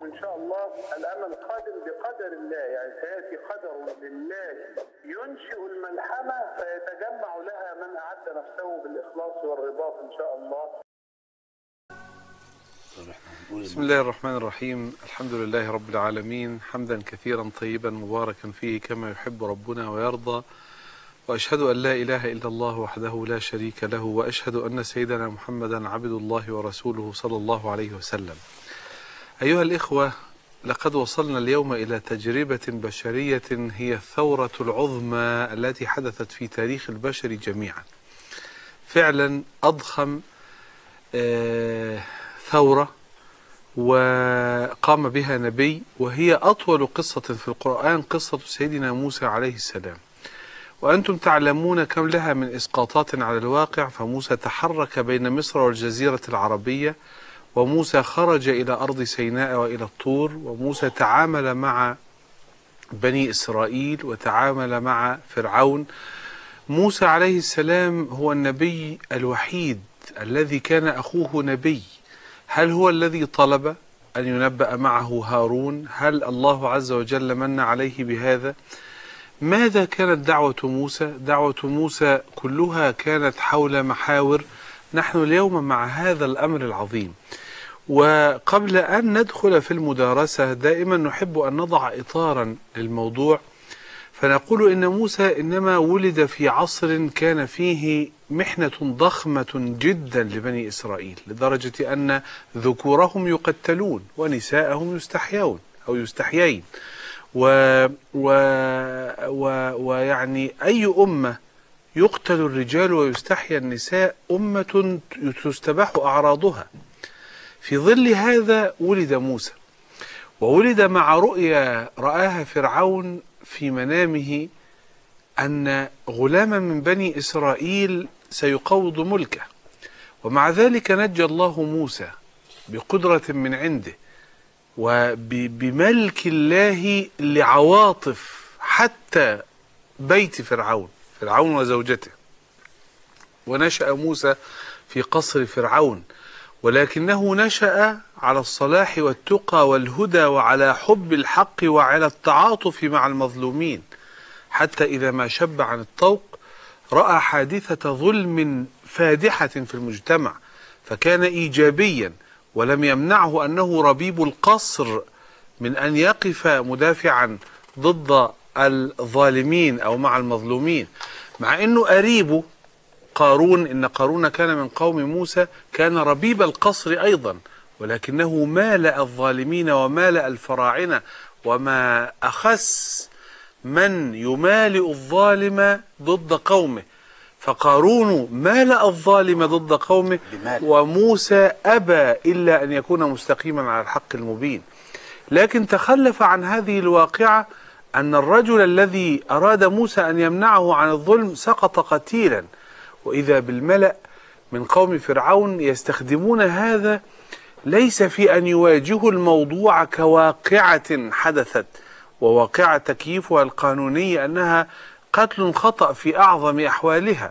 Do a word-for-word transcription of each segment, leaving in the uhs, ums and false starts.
إن شاء الله الأمل قادم بقدر الله، يعني سيأتي قدر لله ينشئ الملحمة فيتجمع لها من أعد نفسه بالإخلاص والرباط إن شاء الله. بسم الله الرحمن الرحيم. الحمد لله رب العالمين، حمدا كثيرا طيبا مباركا فيه كما يحب ربنا ويرضى، وأشهد أن لا إله إلا الله وحده لا شريك له، وأشهد أن سيدنا محمدا عبد الله ورسوله صلى الله عليه وسلم. أيها الإخوة، لقد وصلنا اليوم إلى تجربة بشرية هي الثورة العظمى التي حدثت في تاريخ البشر جميعا. فعلا أضخم آه ثورة وقام بها نبي، وهي أطول قصة في القرآن قصة سيدنا موسى عليه السلام. وأنتم تعلمون كم لها من إسقاطات على الواقع. فموسى تحرك بين مصر والجزيرة العربية، وموسى خرج إلى أرض سيناء وإلى الطور، وموسى تعامل مع بني إسرائيل وتعامل مع فرعون. موسى عليه السلام هو النبي الوحيد الذي كان أخوه نبي. هل هو الذي طلب أن ينبأ معه هارون؟ هل الله عز وجل من عليه بهذا؟ ماذا كانت دعوة موسى؟ دعوة موسى كلها كانت حول محاور. نحن اليوم مع هذا الأمر العظيم، وقبل أن ندخل في المدارسة دائما نحب أن نضع إطارا للموضوع، فنقول إن موسى إنما ولد في عصر كان فيه محنة ضخمة جدا لبني إسرائيل، لدرجة أن ذكورهم يقتلون ونساءهم يستحيون أو يستحيين، و و و ويعني أي أمة يقتل الرجال ويستحيى النساء أمة تستباح أعراضها. في ظل هذا ولد موسى، وولد مع رؤيا رآها فرعون في منامه أن غلاما من بني إسرائيل سيقوض ملكه، ومع ذلك نجى الله موسى بقدرة من عنده وبملك الله لعواطف حتى بيت فرعون فرعون وزوجته. ونشأ موسى في قصر فرعون، ولكنه نشأ على الصلاح والتقى والهدى وعلى حب الحق وعلى التعاطف مع المظلومين، حتى إذا ما شب عن الطوق رأى حادثة ظلم فادحة في المجتمع فكان إيجابيا، ولم يمنعه أنه ربيب القصر من أن يقف مدافعا ضد الظالمين أو مع المظلومين، مع أنه قريبه قارون، إن قارون كان من قوم موسى، كان ربيب القصر أيضا، ولكنه مالأ الظالمين ومالأ الفراعنة، وما أخس من يمالئ الظالم ضد قومه. فقارون مالأ الظالم ضد قومه، وموسى أبى إلا أن يكون مستقيما على الحق المبين. لكن تخلف عن هذه الواقعة أن الرجل الذي أراد موسى أن يمنعه عن الظلم سقط قتيلا، وإذا بالملأ من قوم فرعون يستخدمون هذا ليس في أن يواجهوا الموضوع كواقعة حدثت، وواقعة تكييفها القانوني أنها قتل خطأ في أعظم أحوالها،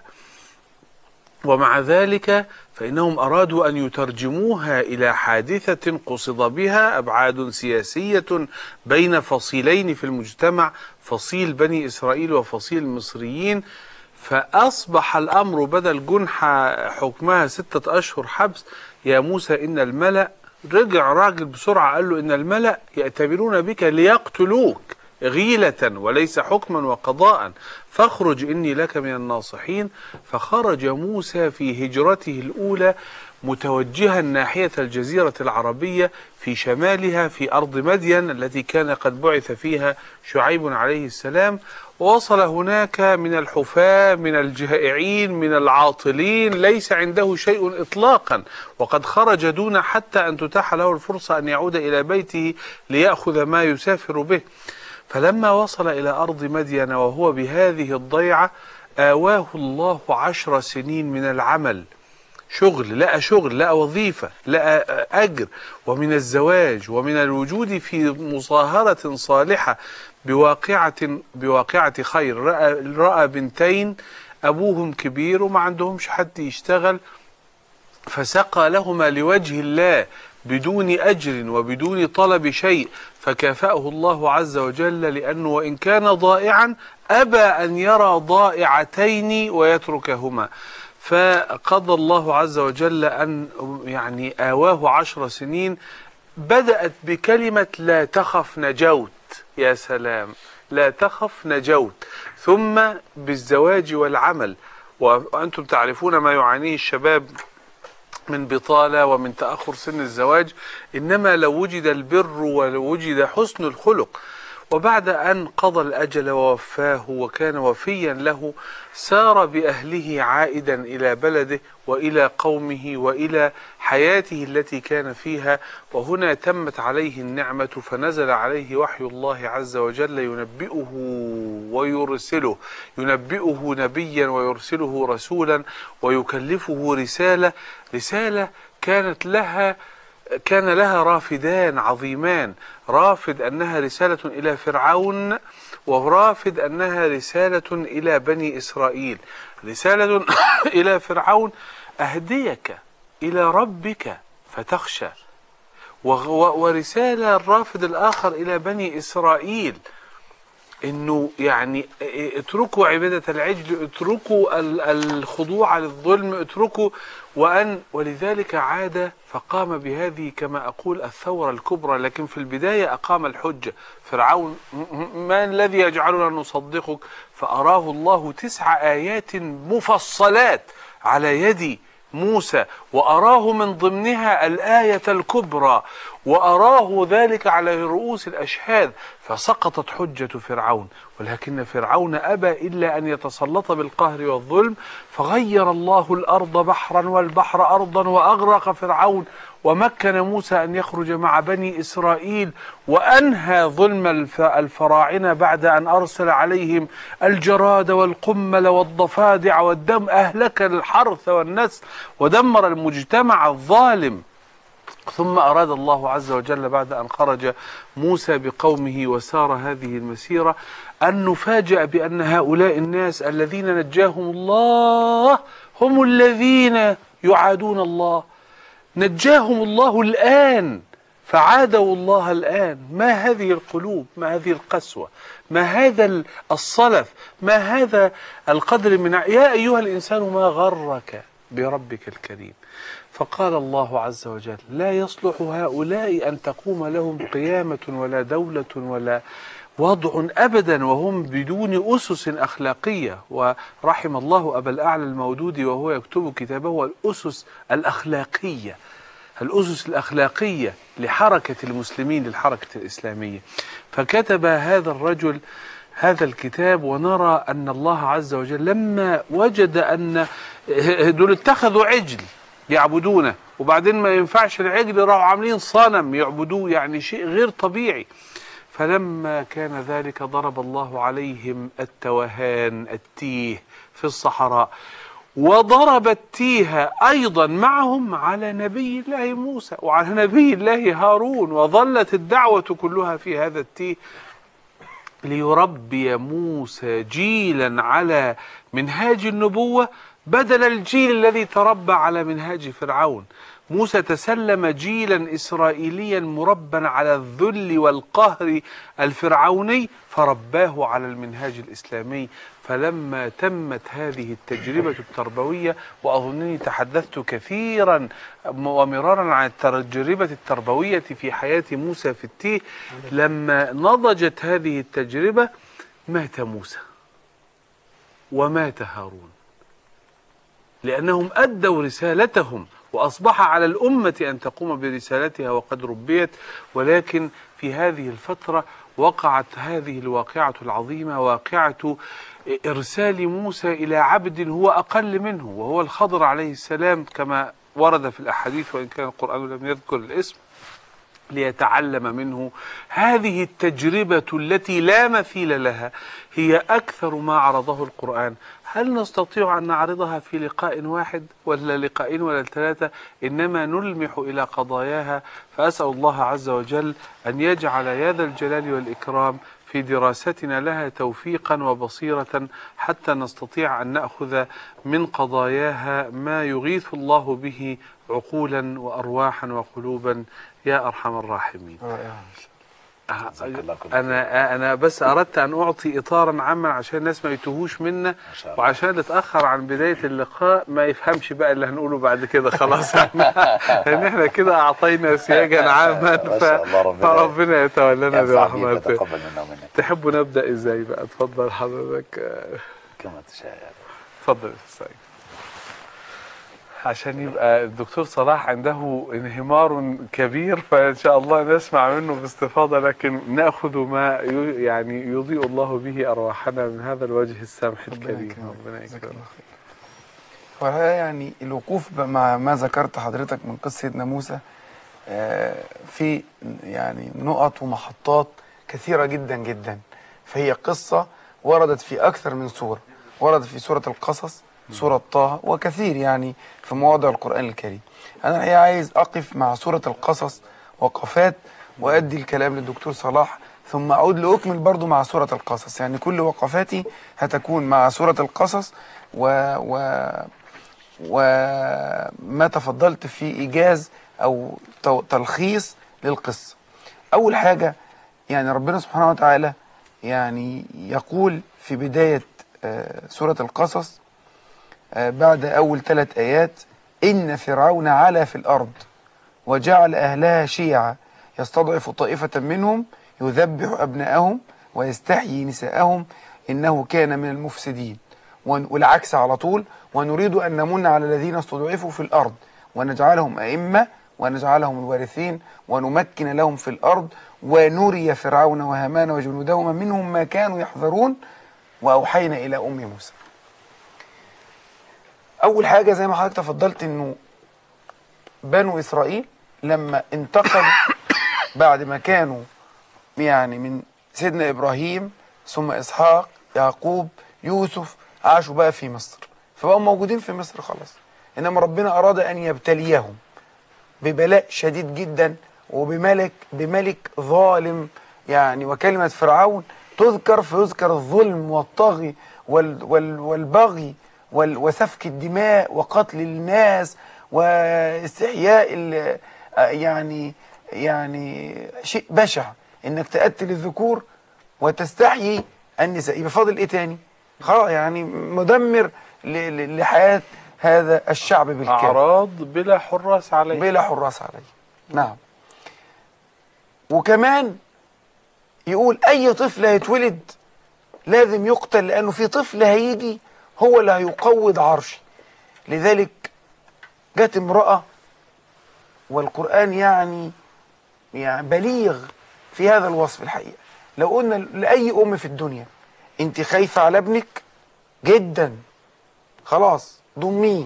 ومع ذلك فإنهم أرادوا أن يترجموها إلى حادثة قصد بها أبعاد سياسية بين فصيلين في المجتمع، فصيل بني إسرائيل وفصيل المصريين. فأصبح الأمر بدل جنحة حكمها ستة أشهر حبس، يا موسى إن الملأ، رجع راجل بسرعة قال له إن الملأ يأتمرون بك ليقتلوك غيلة وليس حكما وقضاء، فاخرج إني لك من الناصحين. فخرج موسى في هجرته الأولى متوجها ناحية الجزيرة العربية في شمالها في أرض مدين التي كان قد بعث فيها شعيب عليه السلام، ووصل هناك من الحفاة من الجائعين من العاطلين ليس عنده شيء إطلاقا، وقد خرج دون حتى أن تتاح له الفرصة أن يعود إلى بيته ليأخذ ما يسافر به. فلما وصل إلى أرض مدين وهو بهذه الضيعة آواه الله عشر سنين من العمل، شغل، لقى شغل، لقى وظيفة، لقى أجر، ومن الزواج، ومن الوجود في مصاهرة صالحة بواقعة بواقعة خير. رأى, رأى بنتين أبوهم كبير وما عندهمش حد يشتغل، فسقى لهما لوجه الله بدون أجر وبدون طلب شيء، فكافأه الله عز وجل، لأنه وإن كان ضائعا أبى أن يرى ضائعتين ويتركهما. فقضى الله عز وجل أن يعني آواه عشر سنين، بدأت بكلمة لا تخف نجوت. يا سلام، لا تخف نجوت. ثم بالزواج والعمل، وأنتم تعرفون ما يعانيه الشباب من بطالة ومن تأخر سن الزواج، إنما لو وجد البر ولو وجد حسن الخلق. وبعد أن قضى الأجل ووفاه وكان وفيا له، سار بأهله عائدا إلى بلده وإلى قومه وإلى حياته التي كان فيها. وهنا تمت عليه النعمة، فنزل عليه وحي الله عز وجل ينبئه ويرسله، ينبئه نبيا ويرسله رسولا ويكلفه رسالة رسالة كانت لها كان لها رافدان عظيمان، رافد أنها رسالة إلى فرعون، ورافد أنها رسالة إلى بني إسرائيل. رسالة إلى فرعون: أهديك إلى ربك فتخشى. ورسالة الرافد الآخر إلى بني إسرائيل إنه يعني اتركوا عبادة العجل، اتركوا الخضوع للظلم، اتركوا. وأن ولذلك عاد فقام بهذه كما أقول الثورة الكبرى. لكن في البداية أقام الحجة. فرعون: ما الذي يجعلنا نصدقك؟ فأراه الله تسع آيات مفصلات على يد موسى، وأراه من ضمنها الآية الكبرى، وأراه ذلك على رؤوس الأشهاد، فسقطت حجة فرعون. ولكن فرعون أبى إلا أن يتسلط بالقهر والظلم، فغير الله الأرض بحرا والبحر أرضا وأغرق فرعون، ومكن موسى أن يخرج مع بني إسرائيل، وأنهى ظلم الفراعنة بعد أن أرسل عليهم الجراد والقمل والضفادع والدم، أهلك الحرث والنسل ودمر المجتمع الظالم. ثم أراد الله عز وجل بعد أن خرج موسى بقومه وسار هذه المسيرة أن نفاجأ بأن هؤلاء الناس الذين نجاهم الله هم الذين يعادون الله. نجاهم الله الآن فعادوا الله الآن. ما هذه القلوب؟ ما هذه القسوة؟ ما هذا الصلف؟ ما هذا القدر من يا أيها الإنسان ما غرك بربك الكريم؟ فقال الله عز وجل: لا يصلح هؤلاء أن تقوم لهم قيامة ولا دولة ولا وضع أبدا وهم بدون أسس أخلاقية. ورحم الله أبا الأعلى المودودي وهو يكتب كتابه الأسس الأخلاقية، الأسس الأخلاقية لحركة المسلمين، للحركة الإسلامية. فكتب هذا الرجل هذا الكتاب، ونرى أن الله عز وجل لما وجد أن دول اتخذوا عجل يعبدونه، وبعدين ما ينفعش العجل راحوا عاملين صنم يعبدوه، يعني شيء غير طبيعي. فلما كان ذلك ضرب الله عليهم التوهان، التيه في الصحراء، وضرب التيه أيضا معهم على نبي الله موسى وعلى نبي الله هارون، وظلت الدعوة كلها في هذا التيه ليربي موسى جيلا على منهاج النبوة بدل الجيل الذي تربى على منهاج فرعون. موسى تسلم جيلا إسرائيليا مربا على الذل والقهر الفرعوني، فرباه على المنهاج الإسلامي. فلما تمت هذه التجربة التربوية، وأظنني تحدثت كثيرا ومرارا عن التجربة التربوية في حياة موسى في التيه، لما نضجت هذه التجربة مات موسى ومات هارون، لأنهم أدوا رسالتهم، وأصبح على الأمة أن تقوم برسالتها وقد ربيت. ولكن في هذه الفترة وقعت هذه الواقعة العظيمة، واقعة إرسال موسى إلى عبد هو أقل منه، وهو الخضر عليه السلام كما ورد في الأحاديث، وإن كان القرآن لم يذكر الاسم. ليتعلم منه. هذه التجربة التي لا مثيل لها هي أكثر ما عرضه القرآن. هل نستطيع أن نعرضها في لقاء واحد ولا لقاءين ولا ثلاثة؟ إنما نلمح إلى قضاياها. فأسأل الله عز وجل أن يجعل يا ذا الجلال والإكرام في دراستنا لها توفيقا وبصيرة حتى نستطيع أن نأخذ من قضاياها ما يغيث الله به عقولا وأرواحا وقلوبا يا أرحم الراحمين. أنا أنا بس أردت أن أعطي إطارا عاما عشان الناس ما يتوهوش منا، وعشان اللي اتأخر عن بداية اللقاء ما يفهمش بقى اللي هنقوله بعد كده خلاص. لأن احنا كده أعطينا سياجا عاما، فربنا يتولانا برحمته. تحبوا نبدأ إزاي بقى؟ اتفضل حضرتك. كما تشاء. اتفضل يا أستاذ سعيد. عشان يبقى الدكتور صلاح عنده انهمار كبير، فإن شاء الله نسمع منه باستفاضة، لكن نأخذ ما يعني يضيء الله به أرواحنا من هذا الوجه السامح الكريم. ربنا يكرمك. يعني الوقوف مع ما ذكرت حضرتك من قصة سيدنا موسى في يعني نقط ومحطات كثيرة جدا جدا، فهي قصة وردت في أكثر من سورة. وردت في سورة القصص، سورة طه، وكثير يعني في مواضع القرآن الكريم. أنا الحقيقة عايز أقف مع سورة القصص وقفات، وأدي الكلام للدكتور صلاح، ثم أعود لأكمل برضو مع سورة القصص. يعني كل وقفاتي هتكون مع سورة القصص و... و... وما تفضلت في إيجاز أو تلخيص للقصة. أول حاجة يعني ربنا سبحانه وتعالى يعني يقول في بداية سورة القصص بعد أول ثلاث آيات: إن فرعون علا في الأرض وجعل أهلها شيعا يستضعف طائفة منهم يذبح أبناءهم ويستحيي نساءهم إنه كان من المفسدين. والعكس على طول: ونريد أن نمن على الذين استضعفوا في الأرض ونجعلهم أئمة ونجعلهم الوارثين ونمكن لهم في الأرض ونري فرعون وهامان وجنودهما منهم ما كانوا يحذرون وأوحينا إلى أم موسى. أول حاجة زي ما حضرتك تفضلت إنه بنو إسرائيل لما انتقلوا بعد ما كانوا يعني من سيدنا إبراهيم ثم إسحاق يعقوب يوسف، عاشوا بقى في مصر، فبقوا موجودين في مصر خلاص. إنما ربنا أراد أن يبتليهم ببلاء شديد جدا وبملك بملك ظالم يعني. وكلمة فرعون تذكر فيذكر الظلم والطغي وال وال والبغي وسفك الدماء وقتل الناس واستحياء يعني يعني شيء بشع انك تقتل الذكور وتستحيي النساء. يبقى فاضل ايه تاني؟ خلاص يعني مدمر لحياة هذا الشعب بالكامل. اعراض بلا حراس عليه. بلا حراس عليه. نعم. وكمان يقول اي طفل هيتولد لازم يقتل، لانه في طفل هيجي هو اللي هيقوض عرشي. لذلك جت امرأة، والقرآن يعني يعني بليغ في هذا الوصف الحقيقة. لو قلنا لأي أم في الدنيا أنت خايفة على ابنك جدا، خلاص ضميه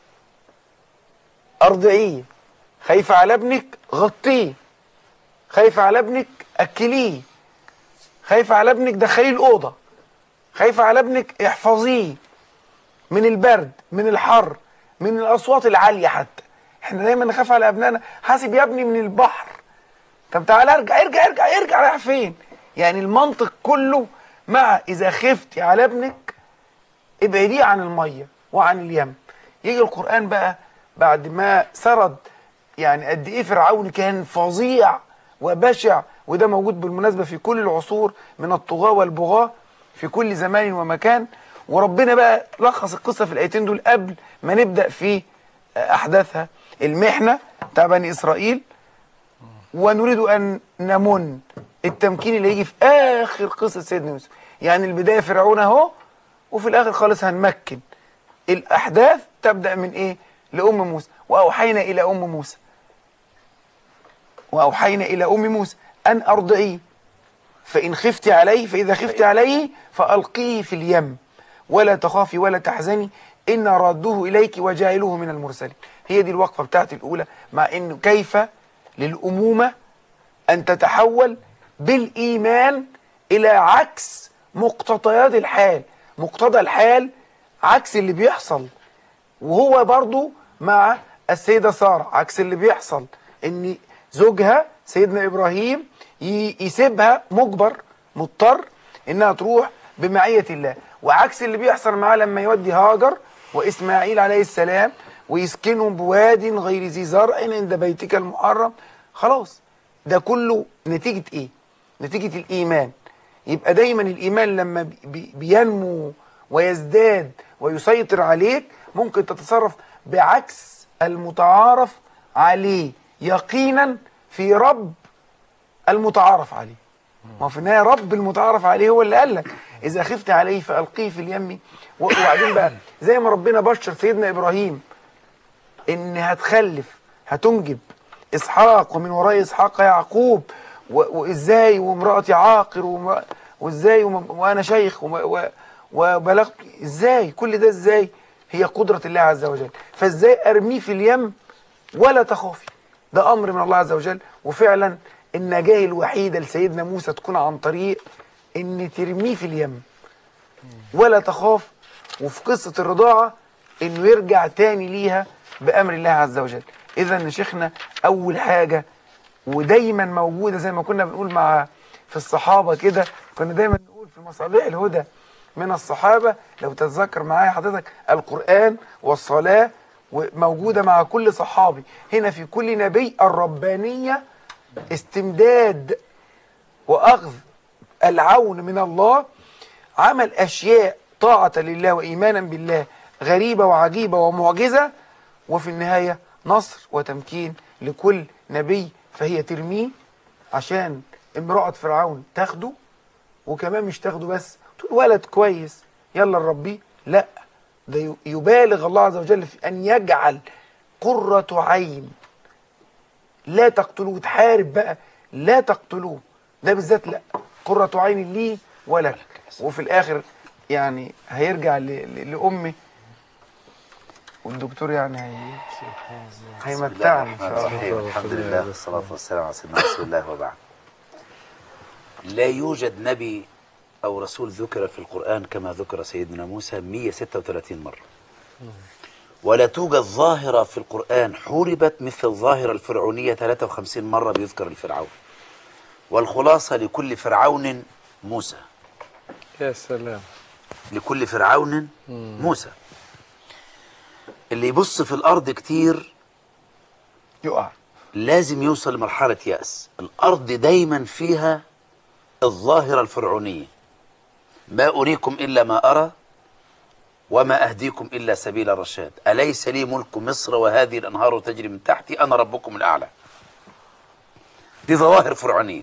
أرضعيه. خايفة على ابنك غطيه. خايفة على ابنك أكليه. خايفة على ابنك دخليه الأوضة. خايفة على ابنك احفظيه من البرد، من الحر، من الأصوات العالية. حتى احنا دايما نخاف على ابنائنا. حاسب يا ابني من البحر. طب تعالى ارجع ارجع ارجع ارجع رايح فين؟ يعني المنطق كله مع اذا خفتي على ابنك ابعديه عن الميه وعن اليم. يجي القرآن بقى بعد ما سرد يعني قد ايه فرعون كان فظيع وبشع، وده موجود بالمناسبة في كل العصور من الطغاة والبغاة في كل زمان ومكان. وربنا بقى لخص القصة في الآيتين دول قبل ما نبدأ في أحداثها. المحنة بتاع بني إسرائيل، ونريد أن نمن، التمكين اللي يجي في آخر قصة سيدنا يوسف. يعني البداية فرعون أهو، وفي الآخر خالص هنمكن. الأحداث تبدأ من إيه؟ لأم موسى. وأوحينا إلى أم موسى وأوحينا إلى أم موسى أن أرضعيه فإن خفت عليه فإذا خفت عليه فألقيه في اليم ولا تخافي ولا تحزني إن رادوه إليك وجاعلوه من المرسلين. هي دي الوقفة بتاعت الأولى، مع إنه كيف للأمومة أن تتحول بالإيمان إلى عكس مقتضيات الحال. مقتضى الحال عكس اللي بيحصل، وهو برضو مع السيدة سارة عكس اللي بيحصل، ان زوجها سيدنا إبراهيم يسيبها مجبر مضطر انها تروح بمعية الله، وعكس اللي بيحصل معاه لما يودي هاجر وإسماعيل عليه السلام ويسكنهم بواد غير ذي زرع عند بيتك المحرم. خلاص ده كله نتيجة ايه؟ نتيجة الإيمان. يبقى دايما الإيمان لما بي بينمو ويزداد ويسيطر عليك ممكن تتصرف بعكس المتعارف عليه يقينا في رب المتعارف عليه. ما في النهاية رب المتعارف عليه هو اللي قال لك إذا خفت عليه فألقيه في اليم. وبعدين بقى زي ما ربنا بشر سيدنا إبراهيم إن هتخلف هتنجب إسحاق ومن وراء إسحاق يعقوب، وإزاي وامرأتي عاقر وإزاي وأنا شيخ وبلغت، إزاي كل ده إزاي؟ هي قدرة الله عز وجل. فإزاي أرميه في اليم ولا تخافي؟ ده أمر من الله عز وجل. وفعلا النجاة الوحيدة لسيدنا موسى تكون عن طريق إن ترميه في اليم ولا تخاف. وفي قصة الرضاعة إنه يرجع تاني ليها بأمر الله عز وجل. إذا يا شيخنا أول حاجة ودايما موجودة زي ما كنا بنقول مع في الصحابة كده، كنا دايما نقول في مصابيح الهدى من الصحابة لو تتذكر معايا حضرتك القرآن والصلاة، وموجودة مع كل صحابي. هنا في كل نبي الربانية استمداد وأخذ العون من الله، عمل أشياء طاعة لله وإيمانا بالله غريبة وعجيبة ومعجزة، وفي النهاية نصر وتمكين لكل نبي. فهي ترميه عشان امرأة فرعون تاخده، وكمان مش تاخده بس تقول ولد كويس يلا نربيه، لا ده يبالغ الله عز وجل في أن يجعل قرة عين. لا تقتلوه، تحارب بقى لا تقتلوه، ده بالذات لا، قرة عين لي ولك. وفي الآخر يعني هيرجع لأمي والدكتور يعني هي هيمتعني ان شاء الله. الحمد لله والصلاة والسلام على سيدنا رسول الله وبعد. لا يوجد نبي أو رسول ذكر في القرآن كما ذكر سيدنا موسى مئة وستة وثلاثين مرة، ولا توجد ظاهرة في القرآن حوربت مثل الظاهرة الفرعونية ثلاثة وخمسين مرة بيذكر الفرعون. والخلاصة لكل فرعون موسى. يا سلام. لكل فرعون موسى. اللي يبص في الأرض كتير يقع، لازم يوصل لمرحلة يأس. الأرض دايما فيها الظاهرة الفرعونية، ما أريكم إلا ما أرى وما أهديكم إلا سبيل الرشاد، أليس لي ملك مصر وهذه الأنهار تجري من تحتي أنا ربكم الأعلى. دي ظواهر فرعونية.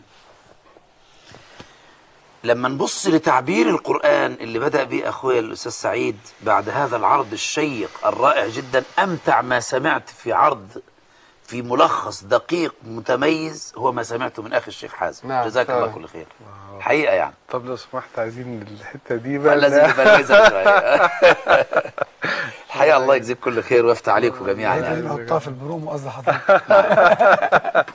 لما نبص لتعبير القرآن اللي بدأ به أخويا الأستاذ سعيد بعد هذا العرض الشيق الرائع جدا، أمتع ما سمعت في عرض في ملخص دقيق متميز هو ما سمعته من أخي الشيخ حازم. نعم. جزاك الله كل خير. حقيقة يعني. طب لو سمحت عايزين الحتة دي بقى لازم نبلغها شوية. الحقيقة الله يجزيك كل خير ويفتح عليكم جميعا يعني. نحطها في البرومو قصدي حضرتك.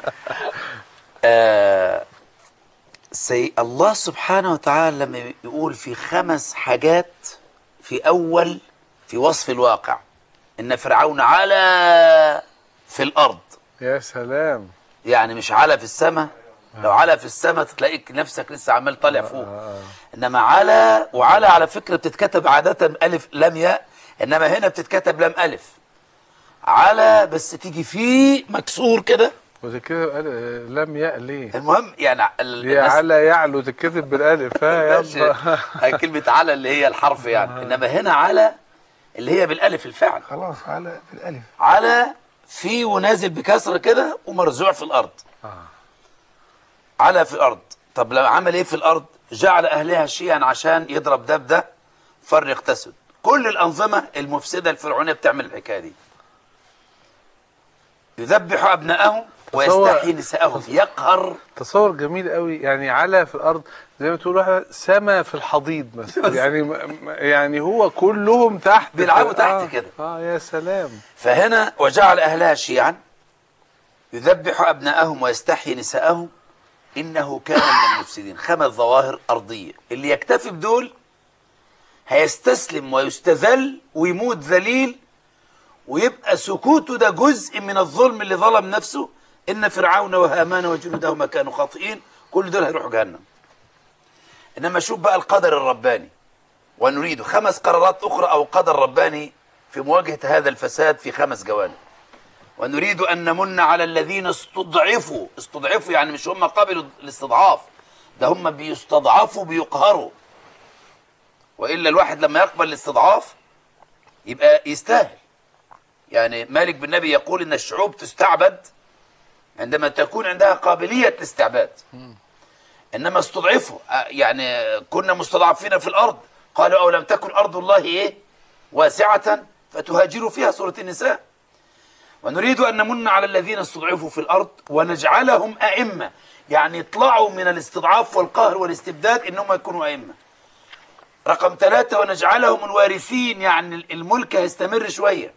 آه سي الله سبحانه وتعالى لما يقول في خمس حاجات في أول في وصف الواقع، إن فرعون علا في الأرض. يا سلام. يعني مش علا في السماء، لو علا في السماء تلاقيك نفسك لسه عمال طالع فوق. إنما علا، وعلا على فكرة بتتكتب عادة ألف لام ياء، إنما هنا بتتكتب لام ألف. علا بس تيجي فيه مكسور كده. وده كده لم ياء ليه؟ المهم يعني يا على يعلو تتكتب بالالف. ها يلا. هي كلمة على اللي هي الحرف يعني، انما هنا على اللي هي بالالف الفعل. خلاص على بالالف. على في ونازل بكسر كده ومرزوع في الارض. آه. على في الارض. طب لو عمل ايه في الارض؟ جعل اهلها شيعا عشان يضرب ده بده فرق تسد. كل الانظمة المفسدة الفرعونية بتعمل الحكاية دي. يذبح ابنائهم ويستحيي نساءهم، يقهر. تصور جميل قوي يعني. على في الارض زي ما تقول سما في الحضيض مثلا. يعني يعني هو كلهم تحت بيلعبوا تحت آه كده. اه يا سلام. فهنا وجعل اهلها شيعا يذبح ابنائهم ويستحيي نساءهم إنه كان من المفسدين. خمس ظواهر أرضية، اللي يكتفي بدول هيستسلم ويستذل ويموت ذليل، ويبقى سكوته ده جزء من الظلم اللي ظلم نفسه. إن فرعون وهامان وجنودهما كانوا خاطئين، كل دول هيروحوا جهنم. إنما شوف بقى القدر الرباني، ونريد خمس قرارات أخرى أو قدر رباني في مواجهة هذا الفساد في خمس جوانب. ونريد أن نمن على الذين استضعفوا. استضعفوا يعني مش هم قبلوا الاستضعاف، ده هم بيستضعفوا بيقهروا. وإلا الواحد لما يقبل الاستضعاف يبقى يستاهل. يعني مالك بن نبي يقول إن الشعوب تستعبد عندما تكون عندها قابلية الاستعباد. إنما استضعفوا يعني كنا مستضعفين في الأرض، قالوا أو لم تكن أرض الله إيه واسعة فتهاجروا فيها، سورة النساء. ونريد أن نمن على الذين استضعفوا في الأرض ونجعلهم أئمة، يعني يطلعوا من الاستضعاف والقهر والاستبداد إنهم يكونوا أئمة. رقم ثلاثة ونجعلهم الوارثين، يعني الملك هيستمر شوية.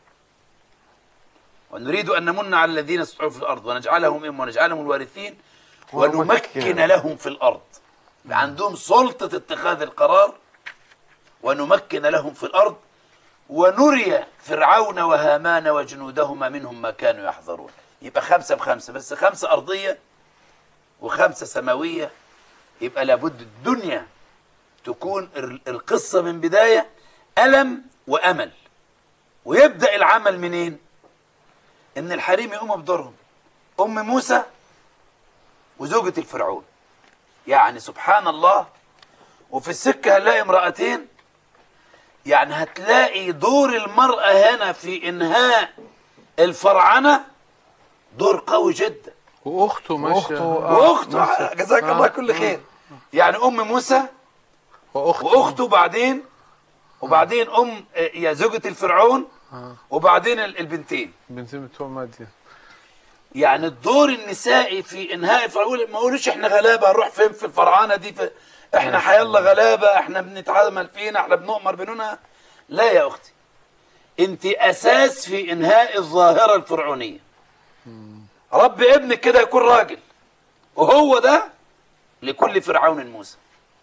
ونريد أن نمن على الذين استضعفوا في الأرض ونجعلهم أئمة ونجعلهم الوارثين ونمكن لهم في الأرض، عندهم سلطة اتخاذ القرار. ونمكن لهم في الأرض ونري فرعون وهامان وجنودهما منهم ما كانوا يحذرون. يبقى خمسة بخمسة، بس خمسة أرضية وخمسة سماوية. يبقى لابد الدنيا تكون القصة من بداية ألم وأمل. ويبدأ العمل منين؟ إن الحريم يقوموا بدورهم. أم موسى وزوجة الفرعون، يعني سبحان الله. وفي السكة هنلاقي امرأتين، يعني هتلاقي دور المرأة هنا في إنهاء الفرعنة دور قوي جدا. واخته ماشيه واخته جزاك الله كل خير. يعني ام موسى واخته واخته بعدين وبعدين ام يا زوجة الفرعون وبعدين البنتين بنتين بتوع مادية. يعني الدور النسائي في انهاء الفرعون. ما يقولوش احنا غلابه هنروح فين في الفرعانه دي، في احنا حيالله غلابه، احنا بنتعامل فينا، احنا بنؤمر بنونا. لا يا اختي، انت اساس في انهاء الظاهره الفرعونيه. رب ابنك كده يكون راجل، وهو ده لكل فرعون موسى.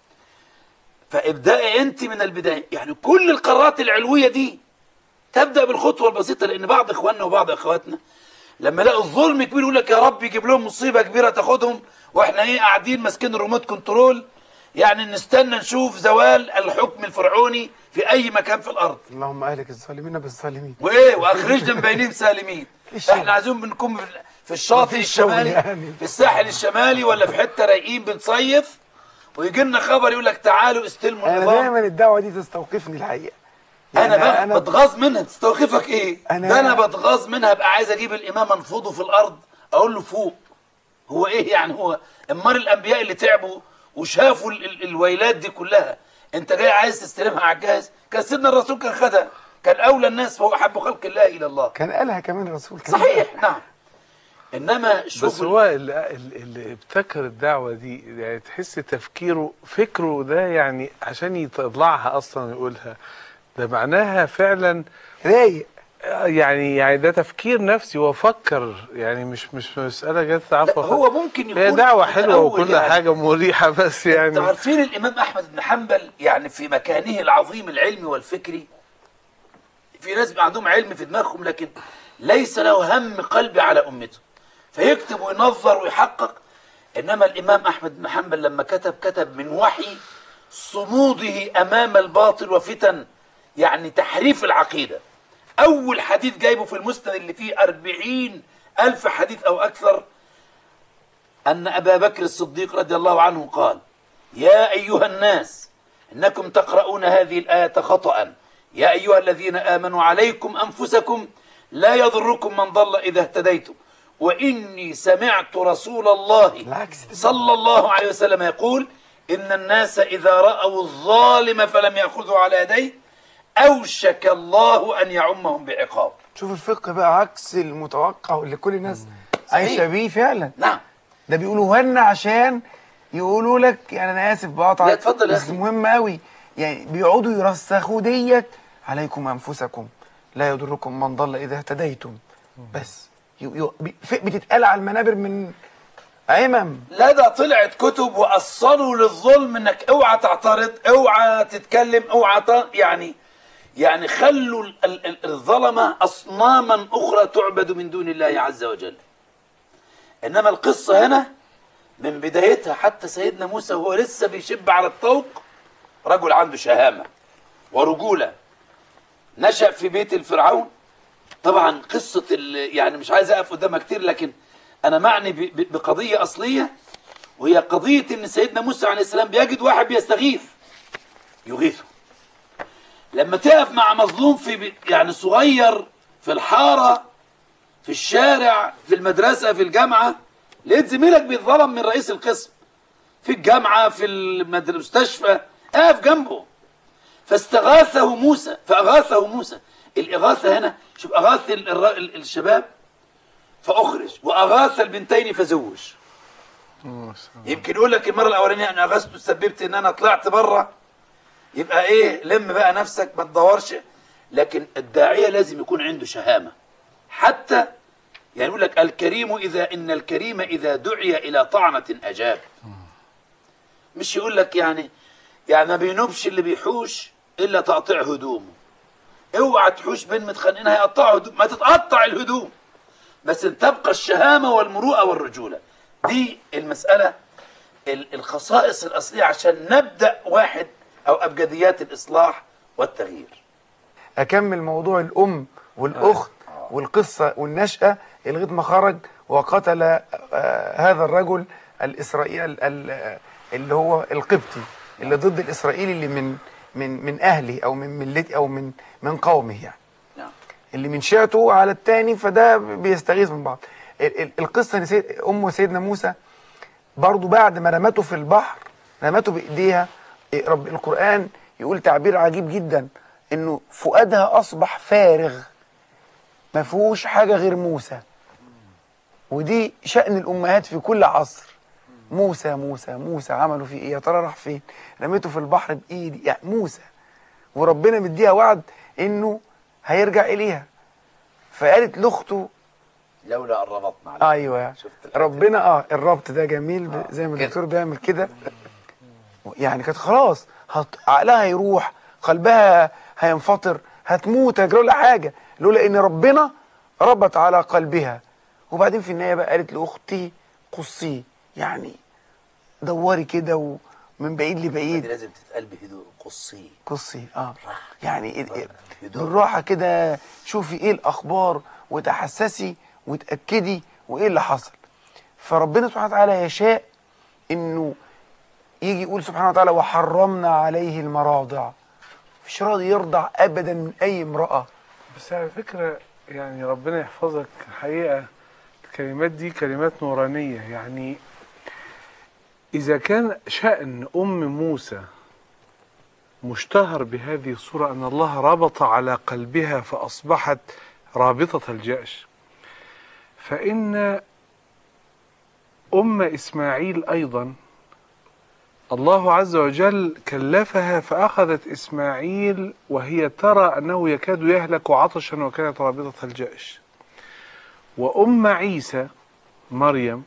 فابدأي انت من البدايه. يعني كل القرارات العلويه دي تبدا بالخطوه البسيطه، لان بعض اخواننا وبعض اخواتنا لما لقوا الظلم كبير يقول لك يا رب يجيب لهم مصيبه كبيره تاخدهم، واحنا ايه قاعدين ماسكين الريموت كنترول، يعني نستنى نشوف زوال الحكم الفرعوني في اي مكان في الارض. اللهم اهلك الظالمين بالظالمين، وايه واخرجنا من بينهم سالمين. احنا عايزين بنكون في الشاطئ الشمالي يعني. في الساحل الشمالي ولا في حته رايقين بنصيف، ويجي لنا خبر يقول لك تعالوا استلموا النظام. انا دايما الدعوه دي تستوقفني الحقيقه. يعني انا, أنا بتغاظ منها. تستوقفك ايه؟ أنا ده انا بتغاظ منها. ابقى عايز اجيب الامام انفضه في الارض اقول له فوق. هو ايه يعني؟ هو امال الانبياء اللي تعبوا وشافوا ال ال الويلات دي كلها انت جاي عايز تستلمها على الجهاز؟ كان سيدنا الرسول كان خدها، كان اولى الناس، فهو احب خلق الله الى الله. كان قالها كمان الرسول كان صحيح نعم. انما شوف بس هو اللي, اللي ابتكر الدعوه دي يعني تحس تفكيره فكره ده، يعني عشان يطلعها اصلا يقولها ده معناها فعلا رايق. يعني يعني ده تفكير نفسي وفكر، يعني مش مش مساله جت عفوا. هو ممكن يكون هي دعوه حلوه وكل يعني حاجه مريحه، بس يعني انتوا عارفين الامام احمد بن حنبل يعني في مكانه العظيم العلمي والفكري، في ناس عندهم علم في دماغهم لكن ليس له هم قلبي على امته، فيكتب وينظر ويحقق. انما الامام احمد بن حنبل لما كتب كتب من وحي صموده امام الباطل وفتن، يعني تحريف العقيده. اول حديث جايبه في المسند اللي فيه أربعين الف حديث او اكثر، ان ابا بكر الصديق رضي الله عنه قال: يا ايها الناس انكم تقرؤون هذه الايه خطأ، يا ايها الذين امنوا عليكم انفسكم لا يضركم من ضل اذا اهتديتم، واني سمعت رسول الله صلى الله عليه وسلم يقول: ان الناس اذا راوا الظالم فلم ياخذوا على يديه اوشك الله ان يعمهم بعقاب. شوف الفقه بقى عكس المتوقع واللي كل الناس عايشه بيه فعلا. نعم، ده بيقولوها لنا عشان يقولوا لك، يعني انا اسف بقطع لا اتفضل يا بس اخي. مهم قوي، يعني بيقعدوا يرسخوا ديت عليكم انفسكم لا يضركم من ضل اذا اهتديتم. بس يو يو بتتقال على المنابر من عمم. لا ده طلعت كتب وأصلوا للظلم انك اوعى تعترض، اوعى تتكلم، اوعى ت... يعني يعني خلوا ال- ال- الظلمة أصناما أخرى تعبد من دون الله عز وجل. إنما القصة هنا من بدايتها حتى سيدنا موسى وهو لسه بيشب على الطوق رجل عنده شهامة ورجولة، نشأ في بيت الفرعون. طبعا قصة ال- يعني مش عايز أقف قدامها كتير، لكن أنا معني ب- ب- بقضية أصلية، وهي قضية إن سيدنا موسى عليه السلام بيجد واحد بيستغيث يغيثه. لما تقف مع مظلوم في بي- يعني صغير في الحارة، في الشارع، في المدرسة، في الجامعة، لقيت زميلك بيتظلم من رئيس القسم في الجامعة، في المستشفى، اقف جنبه. فاستغاثه موسى فأغاثه موسى. الإغاثة هنا شوف، أغاث ال- الر- ال- الشباب فأخرج، وأغاث البنتين فزوج. يمكن يقول لك المرة الأولانية أنا أغاثته سببت إن أنا طلعت بره، يبقى إيه، لم بقى نفسك ما تدورش. لكن الداعية لازم يكون عنده شهامة، حتى يعني يقول لك الكريم إذا إن الكريم إذا دعي إلى طعنة أجاب. مش يقول لك يعني يعني ما بينوبش اللي بيحوش إلا تقطيع هدومه. اوعى تحوش بين متخانقين هيقطعوا هدوم، ما تتقطع الهدوم، بس ان تبقى الشهامة والمروءة والرجولة. دي المسألة ال- الخصائص الأصلية عشان نبدأ واحد أو أبجديات الإصلاح والتغيير. اكمل موضوع الام والاخت والقصه والنشأة لغايه ما خرج وقتل آه هذا الرجل الاسرائيلي ال- ال- اللي هو القبطي اللي ضد الاسرائيلي اللي من من من اهله او من ملته او من من قومه، يعني نعم. اللي من شيعته على الثاني، فده بيستغيث من بعض. ال- ال- القصه ان سيد ام سيدنا موسى برضو بعد ما رمته في البحر، رمته بايديها، رب القرآن يقول تعبير عجيب جدا، انه فؤادها اصبح فارغ ما فيهوش حاجه غير موسى. ودي شأن الامهات في كل عصر. موسى موسى موسى عملوا فيه ايه؟ يا ترى راح فين؟ رميته في البحر بايدي، يعني موسى، وربنا مديها وعد انه هيرجع اليها. فقالت لاخته لولا أن ربطنا عليه. ايوه شفت الحتة ربنا اه الربط ده جميل، آه، زي ما كده. الدكتور بيعمل كده. يعني كانت خلاص هت... عقلها هيروح، قلبها هينفطر، هتموت، هيجرى لها حاجه، لولا ان ربنا ربط على قلبها. وبعدين في النهايه بقى قالت لاختي قصيه، يعني دوري كده ومن بعيد دي لبعيد لازم تتقال بهدوء، قصي. قصي اه يعني ال- ال- هدوء. بالراحه كده، شوفي ايه الاخبار وتحسسي وتاكدي وايه اللي حصل. فربنا سبحانه وتعالى يشاء انه يجي يقول سبحانه وتعالى وحرمنا عليه المراضع، مش راضي يرضع ابدا من اي امراه. بس على فكرة يعني ربنا يحفظك، الحقيقة الكلمات دي كلمات نورانية. يعني إذا كان شأن أم موسى مشتهر بهذه الصورة أن الله ربط على قلبها فأصبحت رابطة الجأش، فإن أم إسماعيل أيضا الله عز وجل كلفها فأخذت إسماعيل وهي ترى أنه يكاد يهلك عطشا وكانت رابطة الجأش. وأم عيسى مريم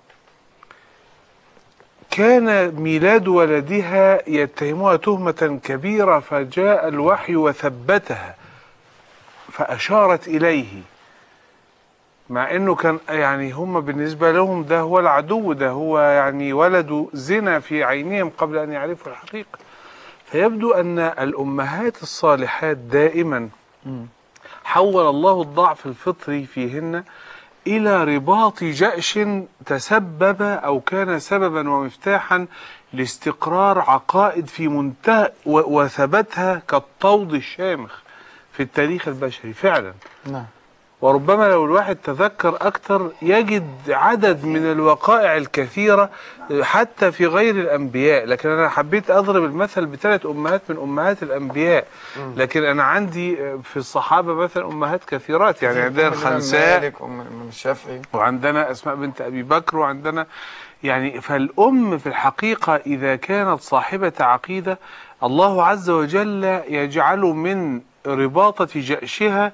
كان ميلاد ولدها يتهمها تهمة كبيرة، فجاء الوحي وثبتها فأشارت إليه، مع أنه كان يعني هم بالنسبة لهم ده هو العدو، ده هو يعني ولد زنا في عينهم قبل أن يعرفوا الحقيقة. فيبدو أن الأمهات الصالحات دائما حول الله الضعف الفطري فيهن إلى رباط جأش تسبب أو كان سببا ومفتاحا لاستقرار عقائد في منتهى وثبتها كالطود الشامخ في التاريخ البشري فعلا. نعم. وربما لو الواحد تذكر أكثر يجد عدد من الوقائع الكثيرة حتى في غير الأنبياء. لكن أنا حبيت أضرب المثل بثلاث أمهات من أمهات الأنبياء، لكن أنا عندي في الصحابة مثلا أمهات كثيرات، يعني عندنا الخنساء أم الشافعي، وعندنا أسماء بنت أبي بكر، وعندنا يعني فالأم في الحقيقة إذا كانت صاحبة عقيدة الله عز وجل يجعل من رباطة جأشها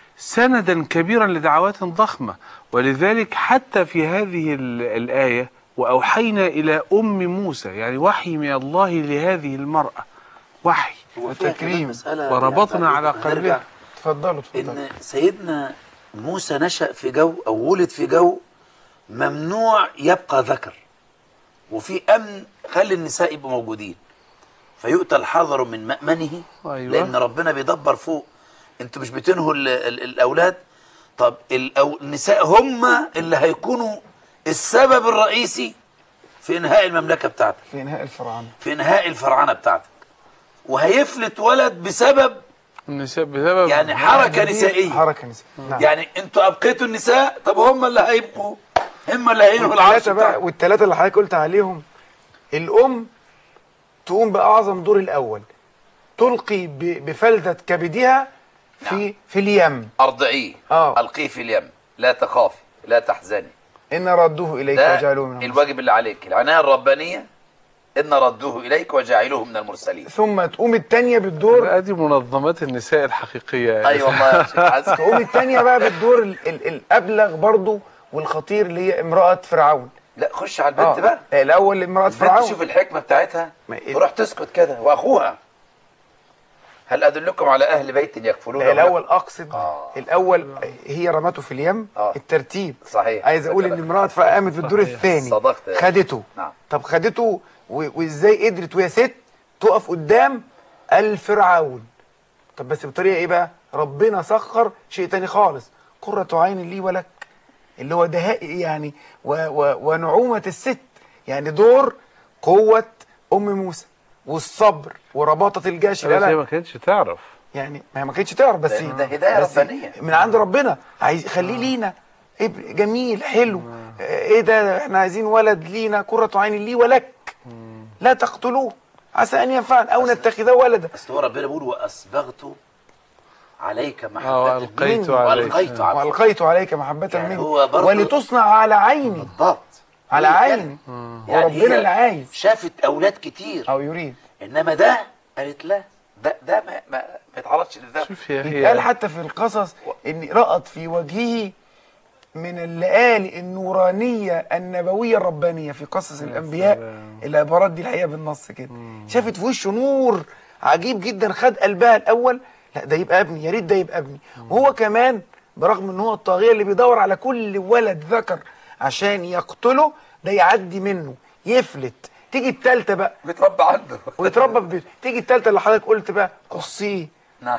سندا كبيرا لدعوات ضخمة. ولذلك حتى في هذه الآية وأوحينا إلى أم موسى، يعني وحي من الله لهذه المرأة، وحي وتكريم وربطنا على قلبها. اتفضلوا اتفضلوا. ان سيدنا موسى نشأ في جو او ولد في جو ممنوع يبقى ذكر، وفي امن خلي النساء يبقوا موجودين، فيؤتى الحذر من مأمنه. أيوة. لان ربنا بيدبر فوق، انتوا مش بتنهوا ال ال الاولاد، طب الأو النساء هم اللي هيكونوا السبب الرئيسي في انهاء المملكه بتاعتك، في انهاء الفراعنه، في انهاء الفرعنه بتاعتك، وهيفلت ولد بسبب النساء بسبب يعني حركه نسائيه. حركه نسائيه. نعم. يعني انتوا ابقيتوا النساء، طب هم اللي هيبقوا، هم اللي هينهوا العرش والثلاثه بقى، بتاعهم. والثلاثه اللي حضرتك قلت عليهم، الام تقوم باعظم دور الاول، تلقي ب- بفلذة كبدها في نعم. في اليم. ارضعيه، آه. القيه في اليم، لا تخافي لا تحزني، ان ردوه اليك ده وجعلوه من المرسلين. الواجب اللي عليك، العناية الربانية، إن ردوه إليك وجعلوه من المرسلين. ثم تقوم الثانيه بالدور، ادي منظمات النساء الحقيقيه يعني. أي أيوة والله يا شيخ حسن. تقوم الثانيه بقى بالدور ال ال الابلغ برضو والخطير، اللي هي امراه فرعون. لا خش على البنت بقى. الاول امراه البنت فرعون. شوف الحكمة بتاعتها، ما إيه؟ تروح تسكت كده، وأخوها هل أدلكم على أهل بيت يكفلون. الاول اقصد آه. الاول هي رمته في اليم. آه. الترتيب صحيح. عايز اقول ان امراه فرعون قامت في الدور الثاني، صدقت. خدته. نعم. طب خدته و- وازاي قدرت وهي ست تقف قدام الفرعون؟ طب بس بطريقه ايه بقى؟ ربنا سخر شيء تاني خالص، قرة عين لي ولك، اللي هو دهاء يعني و و ونعومة الست، يعني دور قوة ام موسى والصبر ورباطة الجيش. بس هي ما كانتش تعرف. يعني ما هي ما كانتش تعرف، بس ده- ده هداية بس ربانية. من عند ربنا، عايز خليه لينا ابن جميل حلو. آه، ايه ده، احنا عايزين ولد لينا، قرة عين لي ولك، لا تقتلوه عسى ان ينفعنا او نتخذه ولدا. أصل هو ربنا بيقول وأسبغت عليك محبة آه، وألقيت مني. عليك. وألقيت عليك. والقيت عليك محبة يعني مني هو برضه- ولتصنع على عيني. بالضبط. على هي عيني. كده. وربنا هي اللي عايز شافت أولاد كتير، او يريد. انما ده قالت لا، ده ده ما ما, ما يتعرضش للذنب. شوف يا يتقال هي حتى في القصص ان رأت في وجهه من اللآلئ النورانية النبوية الربانية في قصص الأنبياء. سلام. العبارات دي الحقيقة بالنص كده، شافت في وشه نور عجيب جدا، خد قلبها الأول، لا ده يبقى ابني، يا ريت ده يبقى ابني. وهو كمان برغم ان هو الطاغية اللي بيدور على كل ولد ذكر عشان يقتله، ده يعدي منه يفلت. تيجي التالتة بقى بيتربى عنده. ويتربى في بيته، تيجي التالتة اللي حضرتك قلت بقى قصيه، نعم.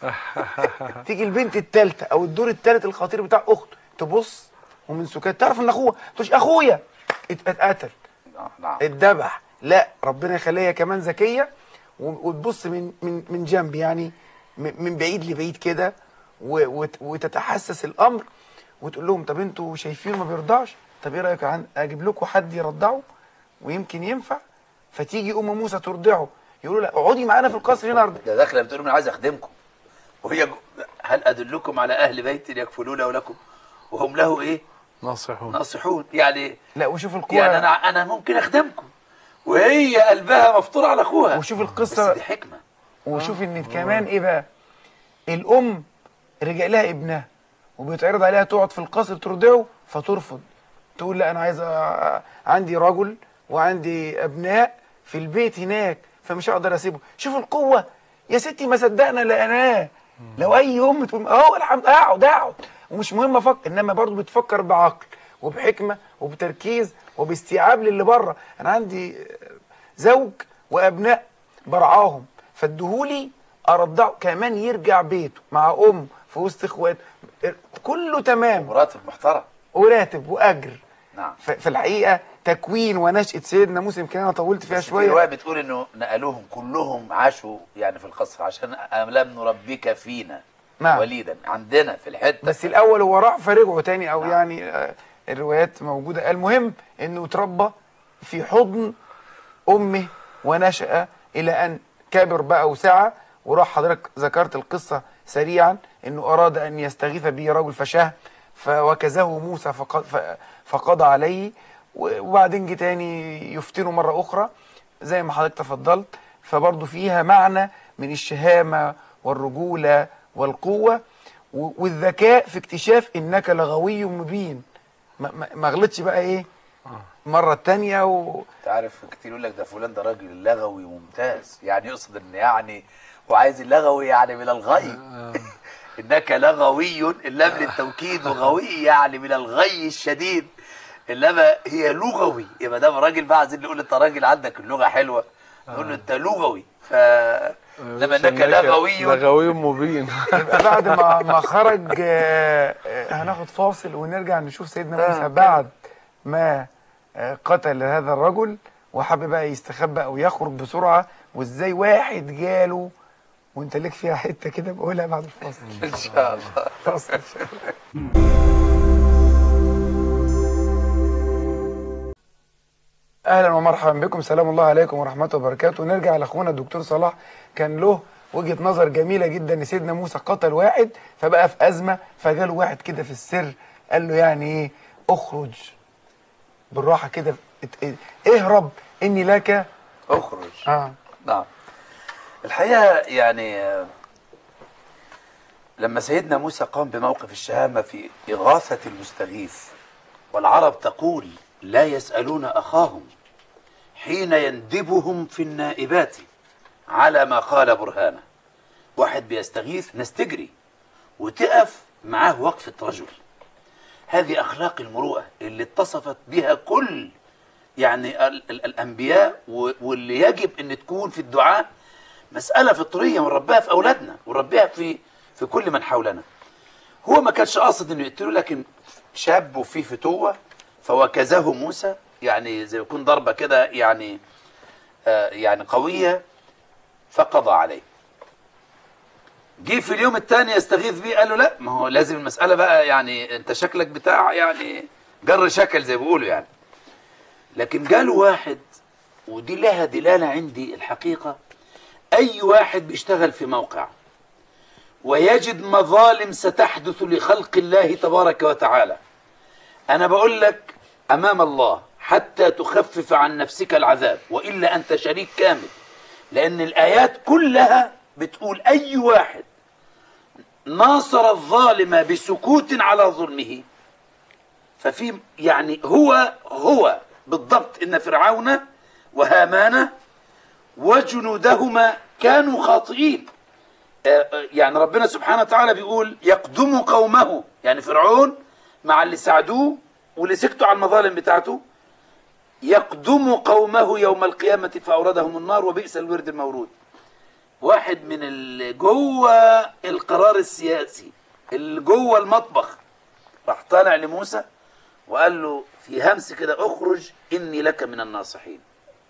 تيجي البنت التالتة او الدور التالت الخطير بتاع اخته، تبص ومن سكات تعرف ان اخوها، تقولش اخويا، ات- اتقتل، نعم. اتذبح. لا، ربنا يخليها كمان ذكيه و- وتبص من من من جنب، يعني م- من بعيد لبعيد كده، و- وت- وتتحسس الامر، وتقول لهم طب انتوا شايفينه ما بيرضعش، طب ايه رايك عن- اجيب لكم حد يرضعه ويمكن ينفع. فتيجي ام موسى ترضعه، يقولوا لا اقعدي معانا في القصر هنا ارضع. ده داخله بتقول انا عايز اخدمكم، وهي جو... هل ادلكم على اهل بيت يكفلونه لكم وهم له ايه؟ ناصحون. ناصحون. يعني لا وشوف القوه، يعني انا انا ممكن اخدمكم، وهي قلبها مفطور على اخوها. وشوف بس القصه، دي حكمه. وشوف ان كمان ايه بقى، الام رجع لها ابنها وبيتعرض عليها تقعد في القصر ترضعه، فترفض، تقول لا انا عايزه عندي رجل وعندي ابناء في البيت هناك، فمش هقدر اسيبه. شوف القوه يا ستي، ما صدقنا لقناه. لو اي ام تقول اهو الحمد اقعد اقعد ومش مهم افكر، انما برضه بتفكر بعقل وبحكمه وبتركيز وباستيعاب للي بره. انا عندي زوج وابناء برعاهم، فادهولي ارضعه، كمان يرجع بيته مع ام في وسط اخوات، كله تمام، مراتب محترم. وراتب واجر. نعم. ف- في الحقيقه تكوين ونشأة سيدنا موسى يمكن انا طولت فيها بس في شويه. روايه بتقول انه نقلوهم كلهم عاشوا يعني في القصر عشان لم نربيك فينا نعم. وليدا عندنا في الحته. بس الاول هو راح فرجعوا تاني، او نعم. يعني آه، الروايات موجوده. المهم انه اتربى في حضن امه ونشأ الى ان كبر بقى وسعى، وراح حضرتك ذكرت القصه سريعا انه اراد ان يستغيث به رجل فشاه فوكزه موسى فق- ف- فقضى عليه، وبعدين جه تاني يفتنه مره اخرى زي ما حضرتك تفضلت. فبرضه فيها معنى من الشهامه والرجوله والقوه و- والذكاء في اكتشاف انك لغوي مبين. ما- ما ما غلطش بقى ايه، المره الثانيه و... انت عارف كتير يقول لك ده فلان ده راجل لغوي ممتاز، يعني يقصد ان يعني وعايز اللغوي يعني من الغي. انك لغوي اللام للتوكيد، وغوي يعني من الغي الشديد، انما هي لغوي. يبقى ده راجل بقى عايزين نقول انت راجل عندك اللغه حلوه، نقول له انت لغوي. ف لما انك لغوي لغوي مبين. يبقى بعد ما ما خرج آه، آه، هناخد فاصل ونرجع نشوف سيدنا موسى بعد ما آه، قتل هذا الرجل وحب بقى يستخبى او يخرج بسرعه، وازاي واحد جاله. وانت ليك فيها حته كده بقولها بعد الفاصل ان شاء الله. فاصل ان شاء الله. اهلا ومرحبا بكم، سلام الله عليكم ورحمته وبركاته. نرجع لاخونا الدكتور صلاح، كان له وجهه نظر جميله جدا ان سيدنا موسى قتل واحد فبقى في ازمه، فجاله واحد كده في السر قال له يعني ايه، اخرج بالراحه كده، ات- اهرب اني لك. اخرج. اه نعم. الحقيقه يعني آه، لما سيدنا موسى قام بموقف الشهامه في اغاثه المستغيث، والعرب تقول لا يسالون اخاهم حين يندبهم في النائبات على ما قال برهانه. واحد بيستغيث ناس تجري وتقف معاه وقفة رجل. هذه أخلاق المروءة اللي اتصفت بها كل يعني ال ال الأنبياء، واللي يجب أن تكون في الدعاء مسألة فطرية ونربيها في أولادنا ونربيها في في كل من حولنا. هو ما كانش قاصد أنه يقتله، لكن شاب فيه فتوة فوكزه موسى، يعني زي يكون ضربة كده يعني آه يعني قوية، فقضى عليه. جه في اليوم الثاني يستغيث بيه، قال له لا، ما هو لازم المسألة بقى يعني انت شكلك بتاع يعني جر شكل زي ما بيقولوا يعني. لكن جاله واحد، ودي لها دلالة عندي الحقيقة، أي واحد بيشتغل في موقع ويجد مظالم ستحدث لخلق الله تبارك وتعالى، أنا بقول لك أمام الله حتى تخفف عن نفسك العذاب، وإلا أنت شريك كامل. لأن الآيات كلها بتقول أي واحد ناصر الظالم بسكوت على ظلمه ففي يعني هو هو بالضبط إن فرعون وهامان وجنودهما كانوا خاطئين. يعني ربنا سبحانه وتعالى بيقول يقدم قومه، يعني فرعون مع اللي ساعدوه واللي سكتوا على المظالم بتاعته، يقدم قومه يوم القيامة فأوردهم النار وبئس الورد المورود. واحد من اللي جوه القرار السياسي اللي جوه المطبخ راح طالع لموسى وقال له في همس كده اخرج إني لك من الناصحين.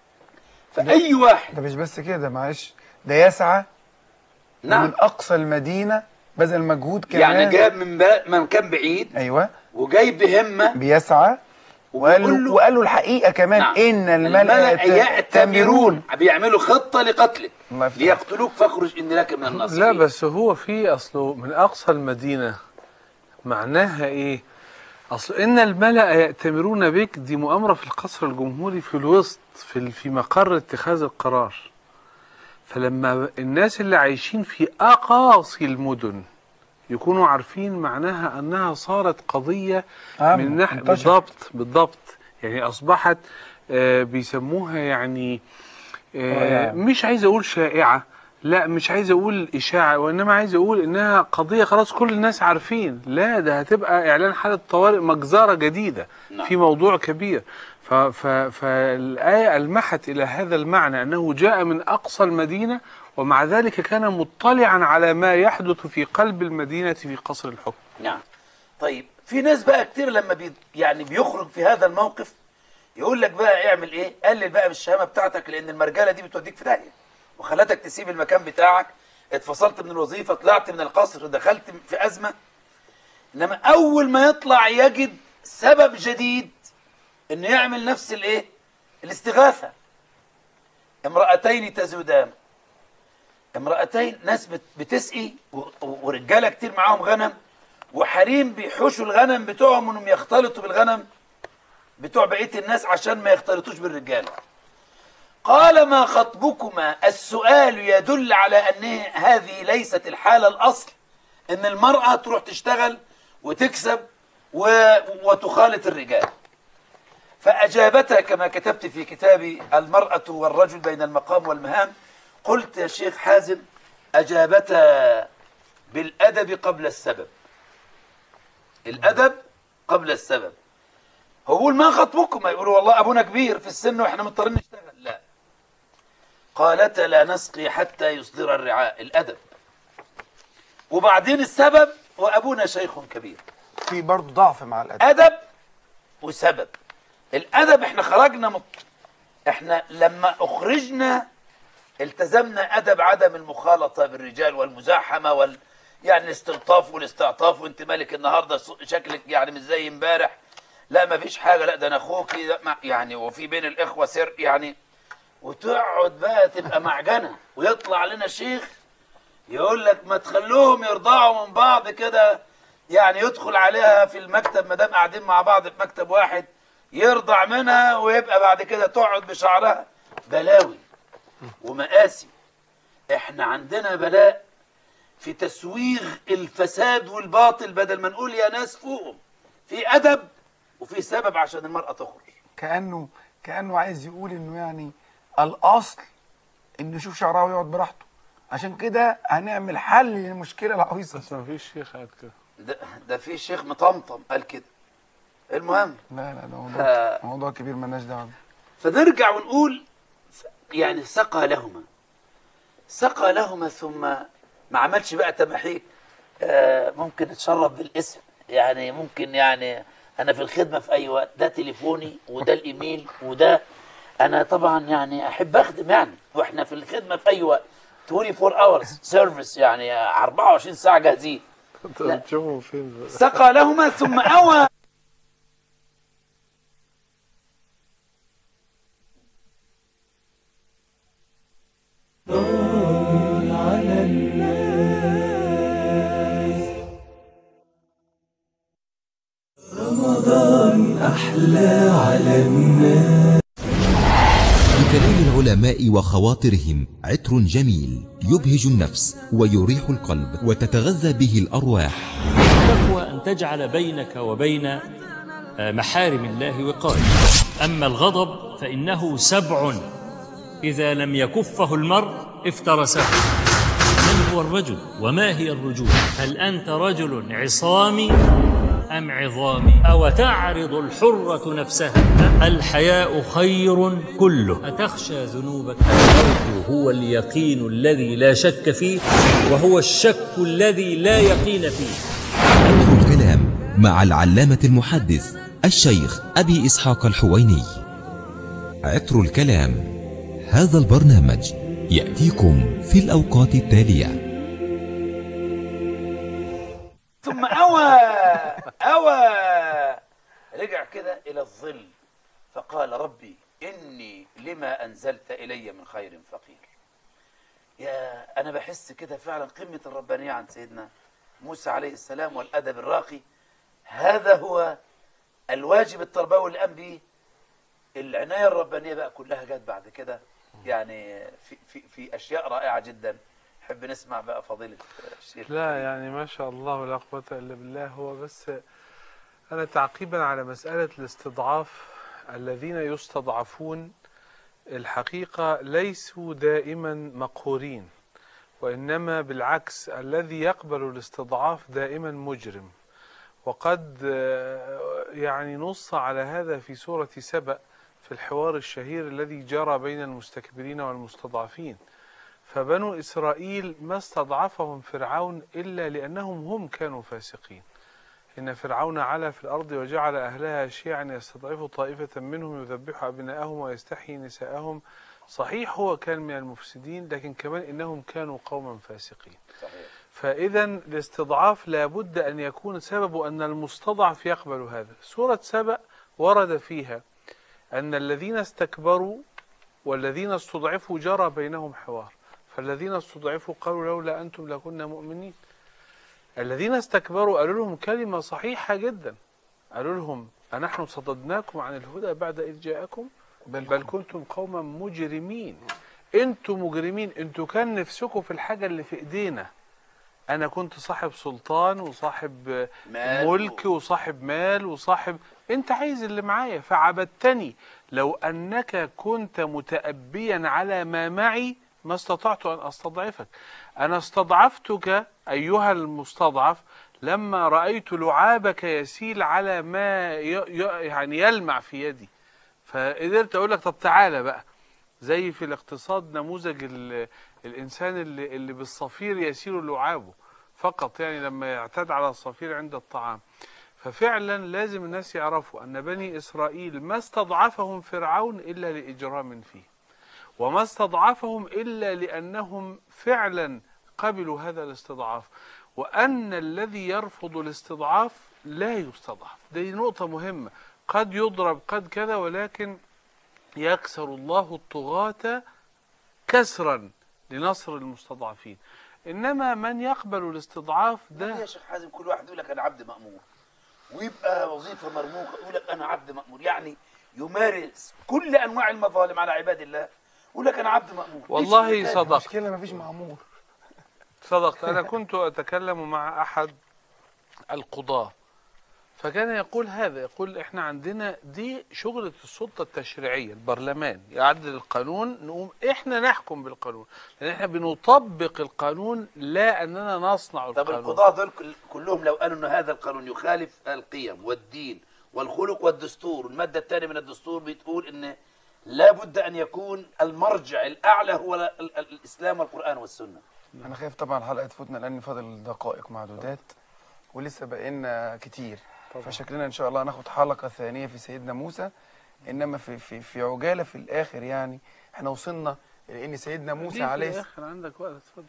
فأي واحد ده مش بس كده، معلش، ده يسعى نعم من أقصى المدينة، بذل مجهود كمان، يعني جاب من من كان بعيد، أيوه، وجاي بهمة بيسعى وقال له وقال له الحقيقه كمان نعم. ان الملأ يأتمرون، بيعملوا خطه لقتلك الله يفتح. ليقتلوك فاخرج اني لك من الناصحين. لا بس هو في اصله من اقصى المدينه معناها ايه؟ اصل ان الملأ يأتمرون بك دي مؤامره في القصر الجمهوري في الوسط في في مقر اتخاذ القرار. فلما الناس اللي عايشين في اقاصي المدن يكونوا عارفين معناها انها صارت قضيه من ناحيه بالضبط بالضبط يعني اصبحت آه بيسموها يعني آه مش عايز اقول شائعه، لا مش عايز اقول اشاعه، وانما عايز اقول انها قضيه خلاص كل الناس عارفين. لا ده هتبقى اعلان حاله طوارئ، مجزره جديده في موضوع كبير. فالايه المحت الى هذا المعنى انه جاء من اقصى المدينه، ومع ذلك كان مطلعا على ما يحدث في قلب المدينة في قصر الحكم. نعم. طيب في ناس بقى كتير لما بي يعني بيخرج في هذا الموقف يقول لك بقى اعمل ايه؟ قلل بقى بالشهامة بتاعتك، لان المرجلة دي بتوديك في داهية وخلتك تسيب المكان بتاعك، اتفصلت من الوظيفة، طلعت من القصر، دخلت في أزمة. انما اول ما يطلع يجد سبب جديد انه يعمل نفس الايه؟ الاستغاثة. امرأتين تزودان، امرأتين ناس بتسقي ورجالة كتير معاهم غنم، وحريم بيحوشوا الغنم بتوعهم انهم يختلطوا بالغنم بتوع بقية الناس عشان ما يختلطوش بالرجالة. قال ما خطبكما؟ السؤال يدل على ان هذه ليست الحالة الاصل ان المرأة تروح تشتغل وتكسب و... وتخالط الرجال. فأجابتها كما كتبت في كتابي المرأة والرجل بين المقام والمهام. قلت يا شيخ حازم أجابتها بالأدب قبل السبب. الأدب قبل السبب. هو يقول ما خطبكم؟ يقولوا والله أبونا كبير في السن وإحنا مضطرين نشتغل. لا، قالت لا نسقي حتى يصدر الرعاء. الأدب. وبعدين السبب وأبونا شيخ كبير. في برضه ضعف مع الأدب. أدب وسبب. الأدب احنا خرجنا مط... احنا لما أخرجنا التزمنا أدب عدم المخالطة بالرجال والمزاحمة وال يعني الاستلطاف والاستعطاف، وانت مالك النهارده شكلك يعني مش زي امبارح، لا ما فيش حاجة، لا ده انا اخوكي يعني، وفي بين الإخوة سر يعني، وتقعد بقى تبقى معجنة، ويطلع لنا شيخ يقول لك ما تخلوهم يرضعوا من بعض كده، يعني يدخل عليها في المكتب ما دام قاعدين مع بعض في مكتب واحد يرضع منها، ويبقى بعد كده تقعد بشعرها. بلاوي ومآسي. احنا عندنا بلاء في تسويغ الفساد والباطل، بدل ما نقول يا ناس فوقهم في أدب وفي سبب عشان المرأة تخرج. كأنه كأنه عايز يقول إنه يعني الأصل إنه يشوف شعرها ويقعد براحته، عشان كده هنعمل حل للمشكلة العويصة. بس ما فيش شيخ قال كده. ده, ده في شيخ مطمطم قال كده. المهم لا لا ده موضوع آه موضوع كبير مالناش دعوه بيه. فنرجع ونقول يعني سقى لهما سقى لهما ثم ما عملش بقى تمحيك. آه ممكن اتشرف بالاسم، يعني ممكن يعني انا في الخدمه في اي وقت، ده تليفوني وده الايميل وده انا طبعا يعني احب اخدم يعني، واحنا في الخدمه في اي وقت أربعة وعشرين hours سيرفيس يعني أربعة وعشرين ساعه جاهزين. بتشوفهم فين؟ سقى لهما ثم اوى على الناس. رمضان أحلى على الناس. بكلام العلماء وخواطرهم عطر جميل يبهج النفس ويريح القلب وتتغذى به الأرواح. التقوى أن تجعل بينك وبين محارم الله وقاية. أما الغضب فإنه سبع إذا لم يكفه المرء افترسه. من هو الرجل وما هي الرجول؟ هل أنت رجل عصامي أم عظامي؟ أو تعرض الحرة نفسها؟ الحياء خير كله. أتخشى ذنوبك؟ الموت هو اليقين الذي لا شك فيه، وهو الشك الذي لا يقين فيه. عطر الكلام مع العلامة المحدث الشيخ أبي إسحاق الحويني. عطر الكلام، هذا البرنامج يأتيكم في الأوقات التالية. ثم أوى أوى رجع كده إلى الظل فقال ربي إني لما أنزلت إلي من خير فقير. يا أنا بحس كده فعلا قمة الربانية عن سيدنا موسى عليه السلام والأدب الراقي. هذا هو الواجب التربوي اللي قام به. العناية الربانية بقى كلها جت بعد كده يعني في, في, في أشياء رائعة جدا. نحب نسمع بقى فضيلة الشيخ. لا يعني ما شاء الله لا قوة إلا بالله. هو بس أنا تعقيبا على مسألة الاستضعاف، الذين يستضعفون الحقيقة ليسوا دائما مقهورين، وإنما بالعكس الذي يقبل الاستضعاف دائما مجرم. وقد يعني نص على هذا في سورة سبأ في الحوار الشهير الذي جرى بين المستكبرين والمستضعفين. فبنو إسرائيل ما استضعفهم فرعون إلا لأنهم هم كانوا فاسقين. إن فرعون علا في الأرض وجعل أهلها شيعا يستضعف طائفة منهم يذبح أبناءهم ويستحيي نساءهم. صحيح هو كان من المفسدين، لكن كمان إنهم كانوا قوما فاسقين. فإذا الاستضعاف لابد أن يكون سبب أن المستضعف يقبل هذا. سورة سبأ ورد فيها أن الذين استكبروا والذين استضعفوا جرى بينهم حوار. فالذين استضعفوا قالوا لولا أنتم لكنا مؤمنين. الذين استكبروا قالوا لهم كلمة صحيحة جدا، قالوا لهم أنحن صددناكم عن الهدى بعد إذ جاءكم بل, بل كنتم قوما مجرمين. أنتم مجرمين، أنتم كان نفسكم في الحاجة اللي في إيدينا، أنا كنت صاحب سلطان وصاحب مال ملك وصاحب مال وصاحب، أنت عايز اللي معايا فعبدتني. لو أنك كنت متأبيا على ما معي ما استطعت أن أستضعفك. أنا استضعفتك أيها المستضعف لما رأيت لعابك يسيل على ما ي... ي... يعني يلمع في يدي، فقدرت أقول لك طب تعالى بقى. زي في الاقتصاد نموذج ال... الإنسان اللي, اللي بالصفير يسير لعابه فقط، يعني لما يعتاد على الصفير عند الطعام. ففعلا لازم الناس يعرفوا أن بني إسرائيل ما استضعفهم فرعون إلا لإجرام فيه، وما استضعفهم إلا لأنهم فعلا قبلوا هذا الاستضعاف، وأن الذي يرفض الاستضعاف لا يستضعف. دي نقطة مهمة. قد يضرب قد كذا، ولكن يكسر الله الطغاة كسرا لنصر المستضعفين. إنما من يقبل الاستضعاف ده يا شيخ حازم كل واحد يقول لك أنا عبد مأمور، ويبقى وظيفة مرموقة يقول لك أنا عبد مأمور، يعني يمارس كل أنواع المظالم على عباد الله، يقول لك أنا عبد مأمور. والله صدق. المشكلة مفيش مأمور. صدقت. أنا كنت أتكلم مع أحد القضاة فكان يقول هذا، يقول إحنا عندنا دي شغلة السلطة التشريعية، البرلمان يعدل القانون، نقوم إحنا نحكم بالقانون، لأن إحنا بنطبق القانون لا أننا نصنع القانون. طب القضاة دول كلهم لو قالوا أن هذا القانون يخالف القيم والدين والخلق والدستور، المادة الثانية من الدستور بتقول أن لا بد أن يكون المرجع الأعلى هو الإسلام والقرآن والسنة. أنا خايف طبعا الحلقة تفوتنا لأن فاضل دقائق معدودات ولسه بقينا كتير طبعا. فشكلنا إن شاء الله هناخد حلقة ثانية في سيدنا موسى، إنما في في في عجالة في الآخر. يعني إحنا وصلنا لأن سيدنا موسى عليه السلام. في الآخر عندك وقت اتفضل.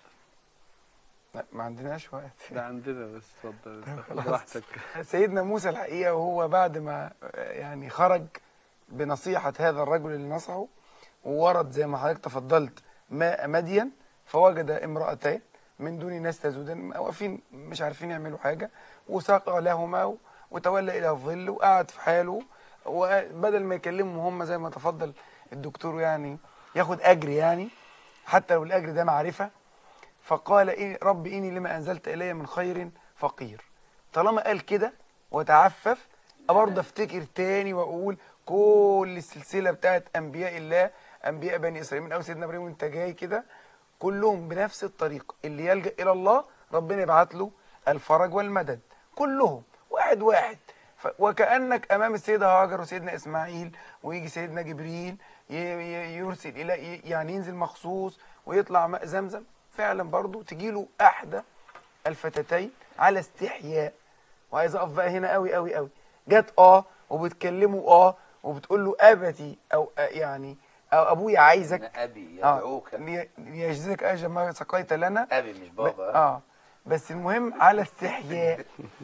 لا ما عندناش وقت. ده عندنا بس اتفضل براحتك. سيدنا موسى الحقيقة وهو بعد ما يعني خرج بنصيحة هذا الرجل اللي نصحه، وورد زي ما حضرتك تفضلت ماء مدين، فوجد امرأتين من دون ناس تزودان واقفين مش عارفين يعملوا حاجة، وساق لهما وتولى إلى الظل وقعد في حاله، وبدل ما يكلمهم هم زي ما تفضل الدكتور يعني ياخد أجر، يعني حتى لو الأجر ده معرفة، فقال إيه رب إني لما أنزلت إلي من خير فقير. طالما قال كده وتعفف برضه افتكر تاني وأقول كل السلسلة بتاعت أنبياء الله، أنبياء بني إسرائيل من أول سيدنا إبراهيم وأنت جاي كده، كلهم بنفس الطريقة، اللي يلجأ إلى الله ربنا يبعت له الفرج والمدد، كلهم واحد واحد. وكأنك أمام السيدة هاجر وسيدنا إسماعيل، ويجي سيدنا جبريل يرسل إلى يعني ينزل مخصوص ويطلع ماء زمزم، فعلا برضو تجيله أحدى الفتاتين على استحياء. وعايز أقف بقى هنا قوي قوي قوي، جت آه وبتكلمه آه وبتقول له أبتي أو يعني أو أبويا عايزك، أنا أبي يدعوك آه ليجزيك أجر ما سقيت لنا، أبي مش بابا. آه بس المهم على استحياء.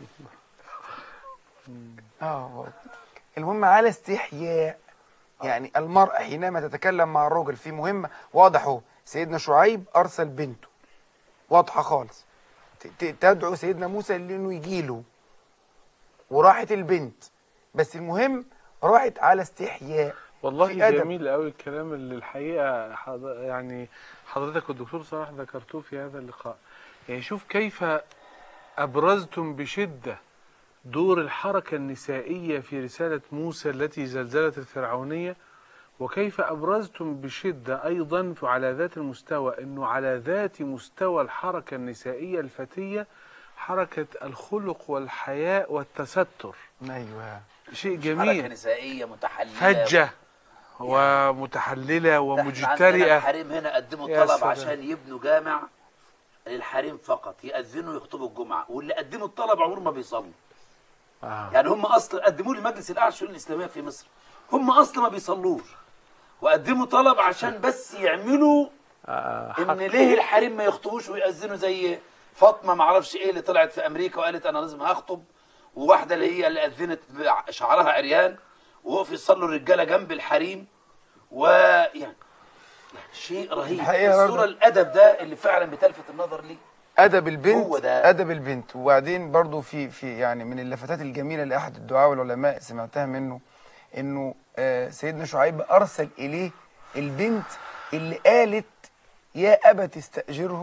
اه المهم على استحياء. يعني المرأة حينما تتكلم مع الرجل في مهمة، واضح اهو سيدنا شعيب أرسل بنته واضحة خالص تدعو سيدنا موسى لأنه يجيله، وراحت البنت، بس المهم راحت على استحياء. والله جميل قوي الكلام اللي الحقيقة حضر يعني حضرتك والدكتور صلاح ذكرتوه في هذا اللقاء. يعني شوف كيف أبرزتم بشدة دور الحركة النسائية في رسالة موسى التي زلزلت الفرعونية، وكيف أبرزتم بشدة أيضا على ذات المستوى أنه على ذات مستوى الحركة النسائية الفتية حركة الخلق والحياء والتستر. أيوة شيء جميل. حركة نسائية متحللة فجة ومتحللة ومجترئة. الحريم هنا قدموا طلب عشان يبنوا جامع للحريم فقط، يأذنوا يخطبوا الجمعة، واللي قدموا الطلب عمر ما بيصلوا. آه. يعني هم اصلا قدموا للمجلس الاعلى للشؤون الاسلاميه في مصر، هم اصلا ما بيصلوش، وقدموا طلب عشان بس يعملوا آه ان ليه الحريم ما يخطبوش ويأذنوا زي فاطمه ما اعرفش ايه اللي طلعت في امريكا وقالت انا لازم هخطب، وواحده اللي هي اللي اذنت شعرها عريان ووقفوا يصلوا الرجاله جنب الحريم، ويعني يعني شيء رهيب. الصوره الادب ده اللي فعلا بتلفت النظر ليه أدب البنت، أدب البنت. وبعدين برضو في في يعني من اللفتات الجميلة لأحد الدعاة والعلماء سمعتها منه، إنه آه سيدنا شعيب أرسل إليه البنت اللي قالت يا أبت استأجره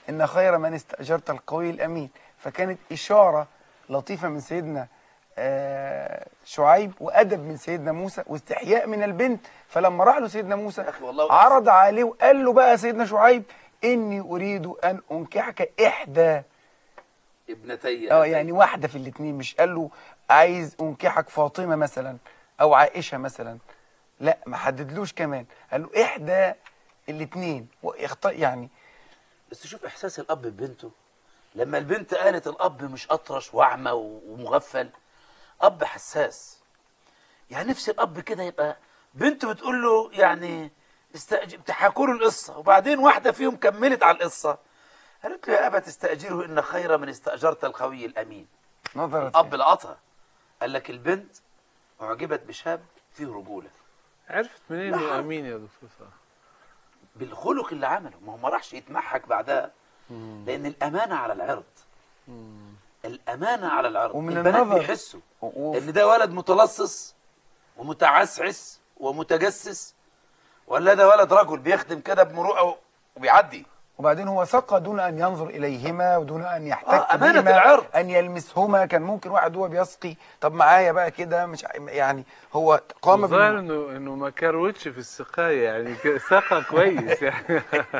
إن خير من استأجرت القوي الأمين. فكانت إشارة لطيفة من سيدنا آه شعيب، وأدب من سيدنا موسى، واستحياء من البنت. فلما راح له سيدنا موسى أخي والله عرض عليه وقال له بقى سيدنا شعيب إني أريد أن أنكحك إحدى ابنتي اه يعني واحدة في الاثنين، مش قال له عايز أنكحك فاطمة مثلا أو عائشة مثلا، لا ما حددلوش كمان، قال له إحدى الاثنين واخت يعني. بس شوف احساس الاب ببنته لما البنت قالت الاب مش اطرش واعمى ومغفل، اب حساس. يعني نفس الاب كده يبقى بنته بتقول له يعني استأجر، تحكوا له القصه، وبعدين واحده فيهم كملت على القصه قالت له يا ابا تستاجره ان خير من استاجرت القوي الامين. نظرت الاب لقطها، قال لك البنت اعجبت بشاب فيه رجوله. عرفت منين لا انه حرج. امين يا دكتور صلاح؟ بالخلق اللي عمله، ما هو ما راحش يتمحك بعدها، لان الامانه على العرض. الامانه على العرض. ومن البنات النظر بيحسوا و- ان ده ولد متلصص ومتعسعس ومتجسس، ولا ده ولد رجل بيخدم كده بمروءه وبيعدي. وبعدين هو سقى دون أن ينظر إليهما ودون أن يحتك آه، أمانة بهما، العرض. أن يلمسهما. كان ممكن واحد هو بيسقي طب معايا بقى كده مش ع- يعني هو قام الظاهر بال... انه انه ما كروتش في السقايه، يعني ك- سقى كويس يعني.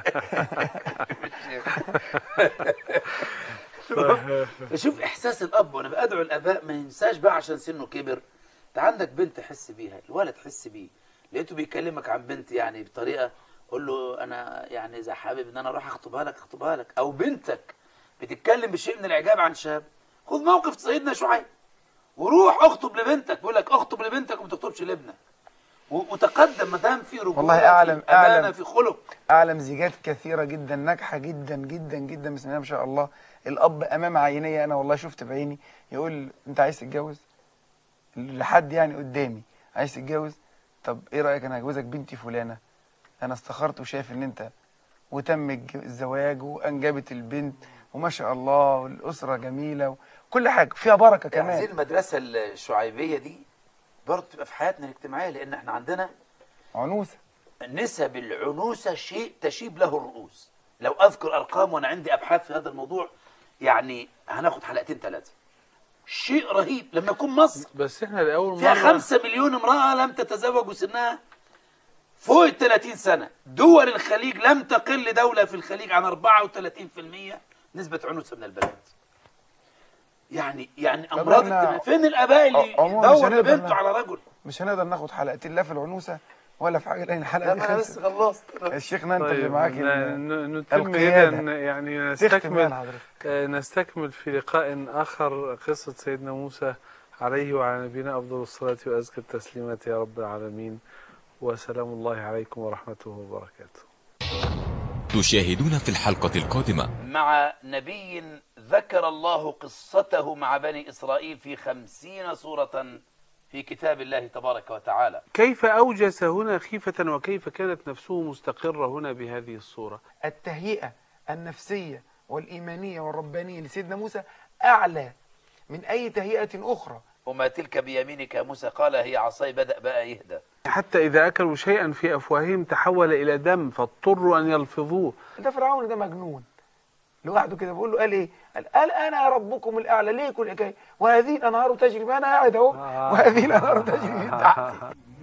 شوف احساس الاب، وانا بدعو الاباء ما ينساش بقى عشان سنه كبر. انت عندك بنت حس بيها، الولد حس بيه، لقيته بيكلمك عن بنت يعني بطريقه، قول له انا يعني اذا حابب ان انا اروح اخطبها لك اخطبها لك. او بنتك بتتكلم بشيء من الاعجاب عن شاب، خذ موقف سيدنا شعيب وروح اخطب لبنتك. بيقول لك اخطب لبنتك وما تخطبش لابنك، و- وتقدم ما دام في رجوله، والله أعلم- في امانه، أعلم. في خلق. أعلم زيجات كثيرة جدا ناجحة جدا جدا جدا بسم الله ما شاء الله. الأب أمام عيني أنا والله شفت بعيني يقول أنت عايز تتجوز؟ لحد يعني قدامي عايز تتجوز؟ طب إيه رأيك أنا هجوزك بنتي فلانة، أنا استخرت وشايف إن أنت، وتم الج- الزواج وأنجبت البنت وما شاء الله والأسرة جميلة وكل حاجة فيها بركة يعني زي كمان. المدرسه الشعيبيه دي برضه تبقى في حياتنا الاجتماعيه، لان احنا عندنا عنوسة. نسب العنوسة شيء تشيب له الرؤوس. لو أذكر أرقام وأنا عندي أبحاث في هذا الموضوع يعني هناخد حلقتين ثلاثة. شيء رهيب لما يكون مصر بس احنا لاول فيها مره خمسة مليون امرأة لم تتزوج وسنها فوق ال ثلاثين سنة. دول الخليج لم تقل دولة في الخليج عن أربعة وثلاثين بالمئة نسبة عنوسة من البنات. يعني يعني طب أمراض احنا اجتماعية. فين الآباء اللي عموما مش يدور هنقدر لبنته نعمل. على رجل؟ مش هنقدر ناخد حلقتين لا في العنوسة ولا في حاجة، لأن الحلقة لا دي ما أنا بس خلصت. خلصت. الشيخنا أنت اللي طيب معاك ن- ال- ن- نتم القيادة. اذا يعني تختم نستكمل يعني حضرتك. آه، نستكمل في لقاء آخر قصة سيدنا موسى عليه وعلى نبينا أفضل الصلاة وأزكى التسليمات يا رب العالمين. وسلام الله عليكم ورحمته وبركاته. تشاهدون في الحلقة القادمة مع نبي ذكر الله قصته مع بني إسرائيل في خمسين سورة في كتاب الله تبارك وتعالى. كيف أوجس هنا خيفة وكيف كانت نفسه مستقرة هنا بهذه الصورة؟ التهيئة النفسية والإيمانية والربانية لسيدنا موسى أعلى من أي تهيئة أخرى. وما تلك بيمينك يا موسى؟ قال هي عصاي. بدأ بقى يهدى. حتى إذا أكلوا شيئا في أفواههم تحول إلى دم فاضطروا أن يلفظوه. ده فرعون ده مجنون لوحده كده. بيقول له قال إيه؟ قال, قال أنا ربكم الأعلى. ليه كل حكاية؟ وهذه الأنهار تجري، ما أنا قاعد أهو وهذه الأنهار تجري من تحتي.